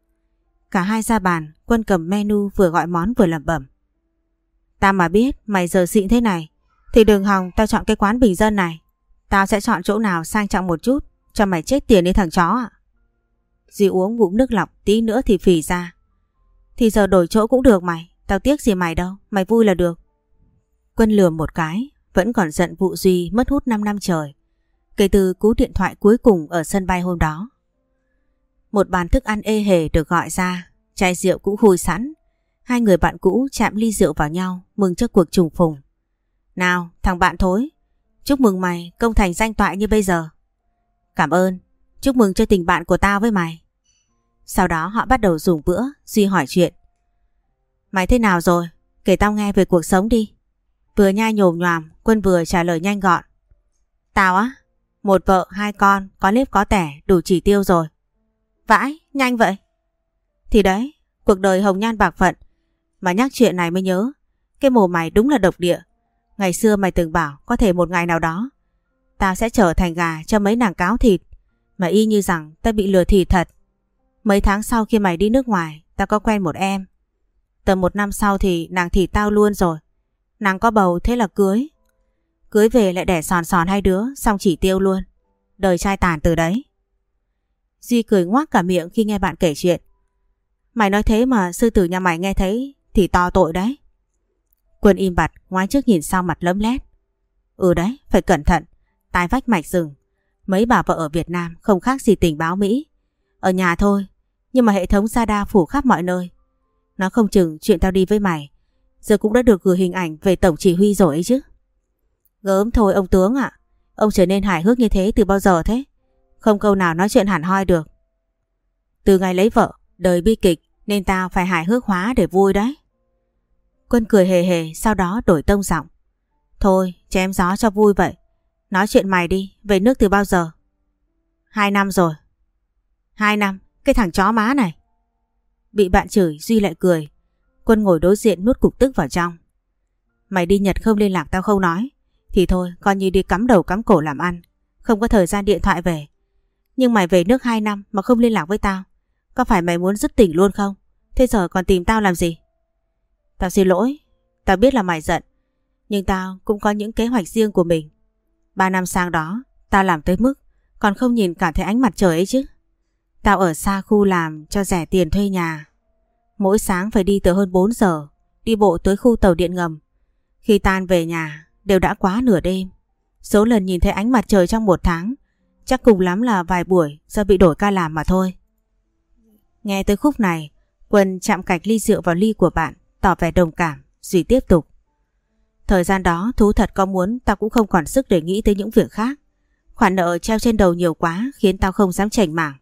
Cả hai ra bàn, Quân cầm menu vừa gọi món vừa lẩm bẩm. Tao mà biết mày giờ xịn thế này thì đừng hòng tao chọn cái quán bình dân này. Tao sẽ chọn chỗ nào sang trọng một chút cho mày chết tiền đi thằng chó ạ. Duy uống ngụm nước lọc tí nữa thì phì ra. Thì giờ đổi chỗ cũng được mày, tao tiếc gì mày đâu, mày vui là được. Quân lườm một cái, vẫn còn giận vụ Duy mất hút 5 năm trời kể từ cú điện thoại cuối cùng ở sân bay hôm đó. Một bàn thức ăn ê hề được gọi ra, chai rượu cũng khui sẵn. Hai người bạn cũ chạm ly rượu vào nhau mừng cho cuộc trùng phùng. Nào thằng bạn thối, chúc mừng mày công thành danh toại như bây giờ. Cảm ơn, chúc mừng cho tình bạn của tao với mày. Sau đó họ bắt đầu dùng bữa. Duy hỏi chuyện. Mày thế nào rồi? Kể tao nghe về cuộc sống đi. Vừa nhai nhồm nhoàm, Quân vừa trả lời nhanh gọn. Tao á? Một vợ, 2 con, có nếp có tẻ, đủ chỉ tiêu rồi. Vãi, nhanh vậy. Thì đấy, cuộc đời hồng nhan bạc phận. Mà nhắc chuyện này mới nhớ, cái mồm mày đúng là độc địa. Ngày xưa mày từng bảo có thể một ngày nào đó tao sẽ trở thành gà cho mấy nàng cáo thịt. Mà y như rằng tao bị lừa thịt thật. Mấy tháng sau khi mày đi nước ngoài, tao có quen một em. Tầm 1 năm sau thì nàng thịt tao luôn rồi. Nàng có bầu thế là cưới. Cưới về lại đẻ sòn sòn 2 đứa, xong chỉ tiêu luôn. Đời trai tàn từ đấy. Duy cười ngoác cả miệng khi nghe bạn kể chuyện. Mày nói thế mà sư tử nhà mày nghe thấy thì to tội đấy. Quân im bặt, ngoái trước nhìn sau mặt lấm lét. Ừ đấy, phải cẩn thận. Tai vách mạch rừng. Mấy bà vợ ở Việt Nam không khác gì tình báo Mỹ. Ở nhà thôi, nhưng mà hệ thống radar phủ khắp mọi nơi. Nó không chừng chuyện tao đi với mày giờ cũng đã được gửi hình ảnh về tổng chỉ huy rồi ấy chứ. Gớm thôi ông tướng ạ. Ông trở nên hài hước như thế từ bao giờ thế? Không câu nào nói chuyện hẳn hoi được. Từ ngày lấy vợ, đời bi kịch nên tao phải hài hước hóa để vui đấy. Quân cười hề hề, sau đó đổi tông giọng. Thôi chém gió cho vui vậy. Nói chuyện mày đi, về nước từ bao giờ? 2 năm rồi. 2 năm, cái thằng chó má này. Bị bạn chửi, Duy lại cười. Quân ngồi đối diện nuốt cục tức vào trong. Mày đi Nhật không liên lạc tao không nói thì thôi, coi như đi cắm đầu cắm cổ làm ăn, không có thời gian điện thoại về. Nhưng mày về nước 2 năm mà không liên lạc với tao, có phải mày muốn dứt tình luôn không? Thế giờ còn tìm tao làm gì? Tao xin lỗi, tao biết là mày giận, nhưng tao cũng có những kế hoạch riêng của mình. 3 năm sang đó tao làm tới mức còn không nhìn cả thấy ánh mặt trời ấy chứ. Tao ở xa khu làm cho rẻ tiền thuê nhà. Mỗi sáng phải đi từ hơn 4 giờ, đi bộ tới khu tàu điện ngầm. Khi tan về nhà đều đã quá nửa đêm. Số lần nhìn thấy ánh mặt trời trong 1 tháng chắc cùng lắm là vài buổi do bị đổi ca làm mà thôi. Nghe tới khúc này, Quân chạm cạch ly rượu vào ly của bạn, tỏ vẻ đồng cảm. Duy tiếp tục. Thời gian đó thú thật có muốn tao cũng không còn sức để nghĩ tới những việc khác. Khoản nợ treo trên đầu nhiều quá khiến tao không dám chảnh mảng.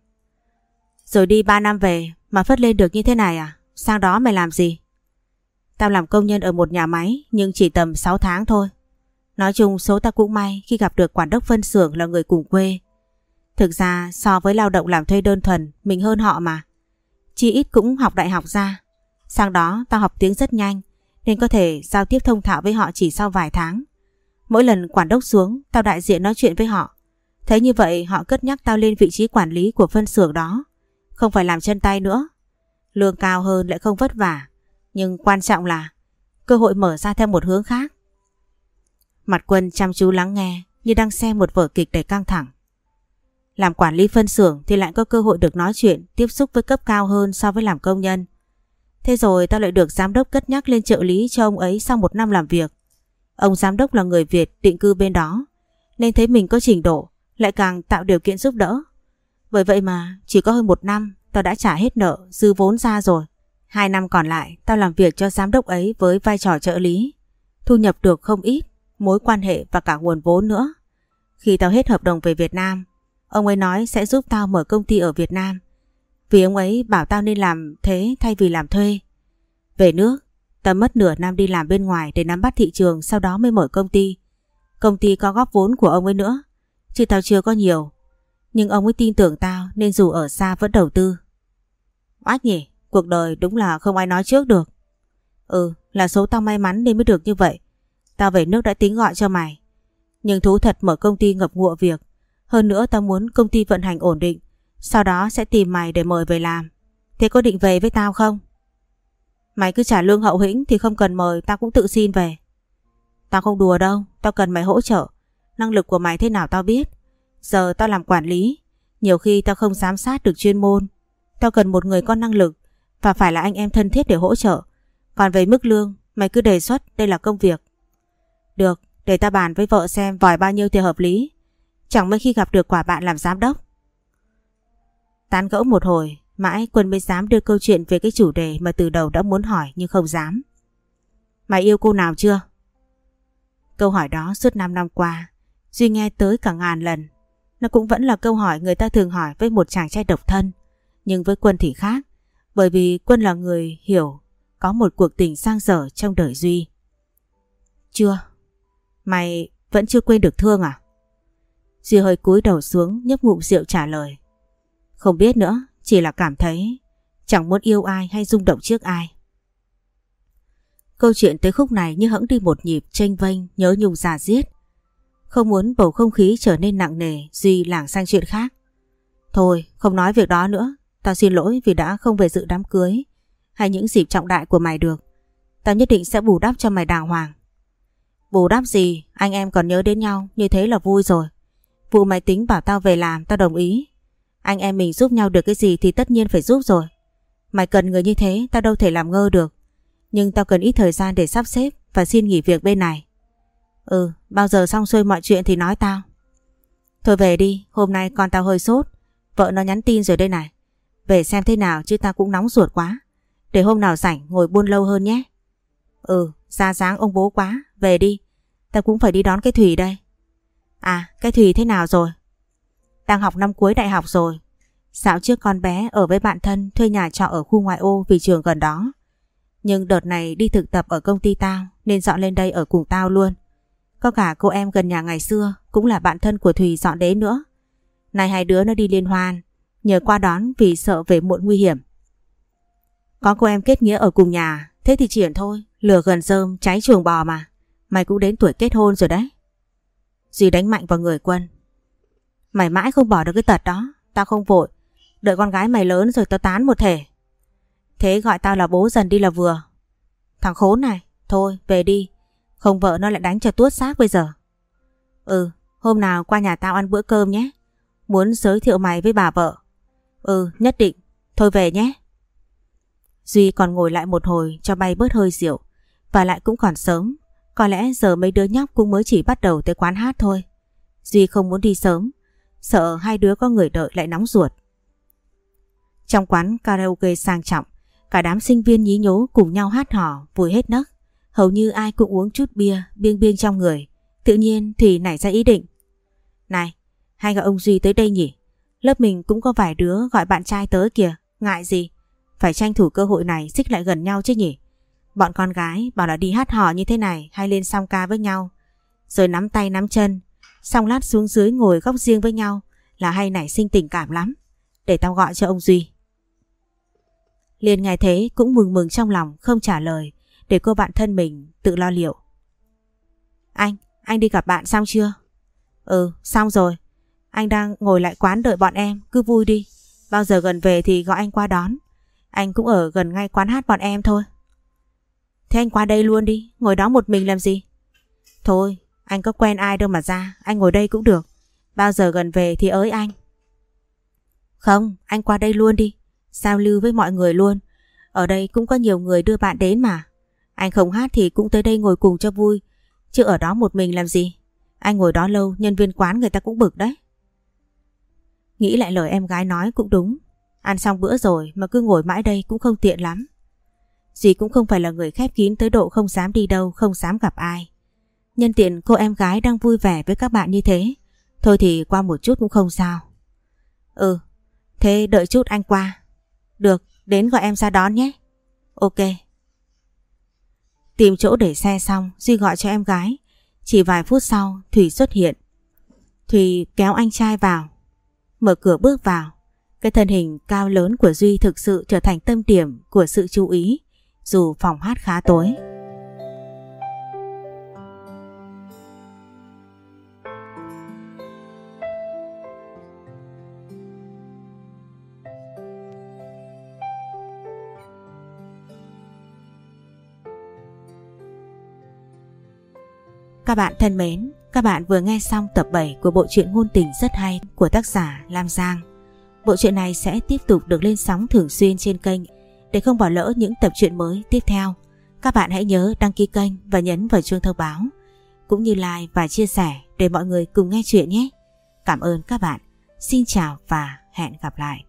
Rồi đi 3 năm về mà phất lên được như thế này à? Sang đó mày làm gì? Tao làm công nhân ở một nhà máy nhưng chỉ tầm 6 tháng thôi. Nói chung số tao cũng may khi gặp được quản đốc phân xưởng là người cùng quê. Thực ra so với lao động làm thuê đơn thuần mình hơn họ mà. Chỉ ít cũng học đại học ra. Sang đó tao học tiếng rất nhanh nên có thể giao tiếp thông thạo với họ chỉ sau vài tháng. Mỗi lần quản đốc xuống tao đại diện nói chuyện với họ. Thấy như vậy họ cất nhắc tao lên vị trí quản lý của phân xưởng đó. không phải làm chân tay nữa. Lương cao hơn lại không vất vả, nhưng quan trọng là cơ hội mở ra theo một hướng khác. Mặt Quân chăm chú lắng nghe như đang xem một vở kịch đầy căng thẳng. Làm quản lý phân xưởng thì lại có cơ hội được nói chuyện, tiếp xúc với cấp cao hơn so với làm công nhân. Thế rồi tao lại được giám đốc cất nhắc lên trợ lý cho ông ấy sau 1 năm làm việc. Ông giám đốc là người Việt định cư bên đó, nên thấy mình có trình độ, lại càng tạo điều kiện giúp đỡ. Bởi vậy mà chỉ có hơn 1 năm tao đã trả hết nợ, dư vốn ra rồi. 2 năm còn lại tao làm việc cho giám đốc ấy với vai trò trợ lý. Thu nhập được không ít, mối quan hệ và cả nguồn vốn nữa. Khi tao hết hợp đồng về Việt Nam, ông ấy nói sẽ giúp tao mở công ty ở Việt Nam. Vì ông ấy bảo tao nên làm thế thay vì làm thuê. Về nước, tao mất nửa năm đi làm bên ngoài để nắm bắt thị trường, sau đó mới mở công ty. Công ty có góp vốn của ông ấy nữa, chứ tao chưa có nhiều. Nhưng ông ấy tin tưởng tao nên dù ở xa vẫn đầu tư. Oách nhỉ, cuộc đời đúng là không ai nói trước được. Là số tao may mắn nên mới được như vậy. Tao về nước đã tính gọi cho mày. Nhưng thú thật mở công ty ngập ngụa việc. Hơn nữa tao muốn công ty vận hành ổn định, sau đó sẽ tìm mày để mời về làm. Thế có định về với tao không? Mày cứ trả lương hậu hĩnh thì không cần mời, tao cũng tự xin về. Tao không đùa đâu, tao cần mày hỗ trợ. Năng lực của mày thế nào tao biết. Giờ tao làm quản lý, nhiều khi tao không giám sát được chuyên môn. Tao cần một người có năng lực và phải là anh em thân thiết để hỗ trợ. Còn về mức lương, mày cứ đề xuất, đây là công việc. Được, để tao bàn với vợ xem vòi bao nhiêu thì hợp lý. Chẳng mấy khi gặp được quả bạn làm giám đốc. Tán gẫu một hồi, mãi Quân mới dám đưa câu chuyện về cái chủ đề mà từ đầu đã muốn hỏi nhưng không dám. Mày yêu cô nào chưa? Câu hỏi đó suốt 5 năm qua, Duy nghe tới cả ngàn lần. Nó cũng vẫn là câu hỏi người ta thường hỏi với một chàng trai độc thân. Nhưng với Quân thì khác, bởi vì Quân là người hiểu có một cuộc tình sang dở trong đời Duy. Chưa. Mày vẫn chưa quên được Thương à? Duy hơi cúi đầu xuống nhấp ngụm rượu trả lời. Không biết nữa, chỉ là cảm thấy chẳng muốn yêu ai hay rung động trước ai. Câu chuyện tới khúc này như hẫng đi một nhịp chênh vênh nhớ nhung già diết. Không muốn bầu không khí trở nên nặng nề, Duy lảng sang chuyện khác. Thôi, không nói việc đó nữa. Tao xin lỗi vì đã không về dự đám cưới hay những dịp trọng đại của mày được. Tao nhất định sẽ bù đắp cho mày đàng hoàng. Bù đắp gì, anh em còn nhớ đến nhau, như thế là vui rồi. Vụ mày tính bảo tao về làm, tao đồng ý. Anh em mình giúp nhau được cái gì thì tất nhiên phải giúp rồi. Mày cần người như thế, tao đâu thể làm ngơ được. Nhưng tao cần ít thời gian để sắp xếp và xin nghỉ việc bên này. Bao giờ xong xuôi mọi chuyện thì nói tao. Thôi về đi, hôm nay con tao hơi sốt. Vợ nó nhắn tin rồi đây này. Về xem thế nào chứ tao cũng nóng ruột quá. Để hôm nào rảnh ngồi buôn lâu hơn nhé. Ra dáng ông bố quá. Về đi, tao cũng phải đi đón cái Thùy đây. À, cái Thùy thế nào rồi? Đang học năm cuối đại học rồi. Dạo trước con bé ở với bạn thân thuê nhà trọ ở khu ngoại ô vì trường gần đó. Nhưng đợt này đi thực tập ở công ty tao nên dọn lên đây ở cùng tao luôn. Có cả cô em gần nhà ngày xưa cũng là bạn thân của Thùy dọn đến nữa. Này hai đứa nó đi liên hoan, nhờ qua đón vì sợ về muộn nguy hiểm. Có cô em kết nghĩa ở cùng nhà, thế thì chuyển thôi, lửa gần rơm cháy chuồng bò mà. Mày cũng đến tuổi kết hôn rồi đấy. Duy đánh mạnh vào người Quân. Mày mãi không bỏ được cái tật đó. Tao không vội, đợi con gái mày lớn rồi tao tán một thể. Thế gọi tao là bố dần đi là vừa. Thằng khốn này, thôi về đi, không vợ nó lại đánh cho tuốt xác bây giờ. Hôm nào qua nhà tao ăn bữa cơm nhé. Muốn giới thiệu mày với bà vợ. Nhất định, thôi về nhé. Duy còn ngồi lại một hồi cho bay bớt hơi rượu. Và lại cũng còn sớm, có lẽ giờ mấy đứa nhóc cũng mới chỉ bắt đầu tới quán hát thôi. Duy không muốn đi sớm, sợ hai đứa có người đợi lại nóng ruột. Trong quán karaoke sang trọng, cả đám sinh viên nhí nhố cùng nhau hát hò vui hết nấc. Hầu như ai cũng uống chút bia biêng biêng trong người. Tự nhiên thì nảy ra ý định. Này, hay gọi ông Duy tới đây nhỉ? Lớp mình cũng có vài đứa gọi bạn trai tới kìa, ngại gì? Phải tranh thủ cơ hội này xích lại gần nhau chứ nhỉ? Bọn con gái bảo là đi hát hò như thế này hay lên song ca với nhau, rồi nắm tay nắm chân, xong lát xuống dưới ngồi góc riêng với nhau là hay nảy sinh tình cảm lắm. Để tao gọi cho ông Duy. Liên nghe thế cũng mừng mừng trong lòng, không trả lời, để cô bạn thân mình tự lo liệu. Anh đi gặp bạn xong chưa? Xong rồi. Anh đang ngồi lại quán đợi bọn em, cứ vui đi. Bao giờ gần về thì gọi anh qua đón. Anh cũng ở gần ngay quán hát bọn em thôi. Thế anh qua đây luôn đi, ngồi đó một mình làm gì? Thôi, anh có quen ai đâu mà ra, anh ngồi đây cũng được. Bao giờ gần về thì ới anh. Không, anh qua đây luôn đi, giao lưu với mọi người luôn. Ở đây cũng có nhiều người đưa bạn đến mà. Anh không hát thì cũng tới đây ngồi cùng cho vui, chứ ở đó một mình làm gì. Anh ngồi đó lâu, nhân viên quán người ta cũng bực đấy. Nghĩ lại lời em gái nói cũng đúng. Ăn xong bữa rồi mà cứ ngồi mãi đây cũng không tiện lắm. Dì cũng không phải là người khép kín tới độ không dám đi đâu, không dám gặp ai. Nhân tiện cô em gái đang vui vẻ với các bạn như thế, thôi thì qua một chút cũng không sao. Ừ, thế đợi chút anh qua. Được, đến gọi em ra đón nhé. Ok. Tìm chỗ để xe xong, Duy gọi cho em gái. Chỉ vài phút sau, Thủy xuất hiện. Thủy kéo anh trai vào, mở cửa bước vào. Cái thân hình cao lớn của Duy thực sự trở thành tâm điểm của sự chú ý, dù phòng hát khá tối. Các bạn thân mến, các bạn vừa nghe xong tập 7 của bộ truyện ngôn tình rất hay của tác giả Lam Giang. Bộ truyện này sẽ tiếp tục được lên sóng thường xuyên trên kênh. Để không bỏ lỡ những tập truyện mới tiếp theo, các bạn hãy nhớ đăng ký kênh và nhấn vào chuông thông báo, cũng như like và chia sẻ để mọi người cùng nghe chuyện nhé. Cảm ơn các bạn. Xin chào và hẹn gặp lại.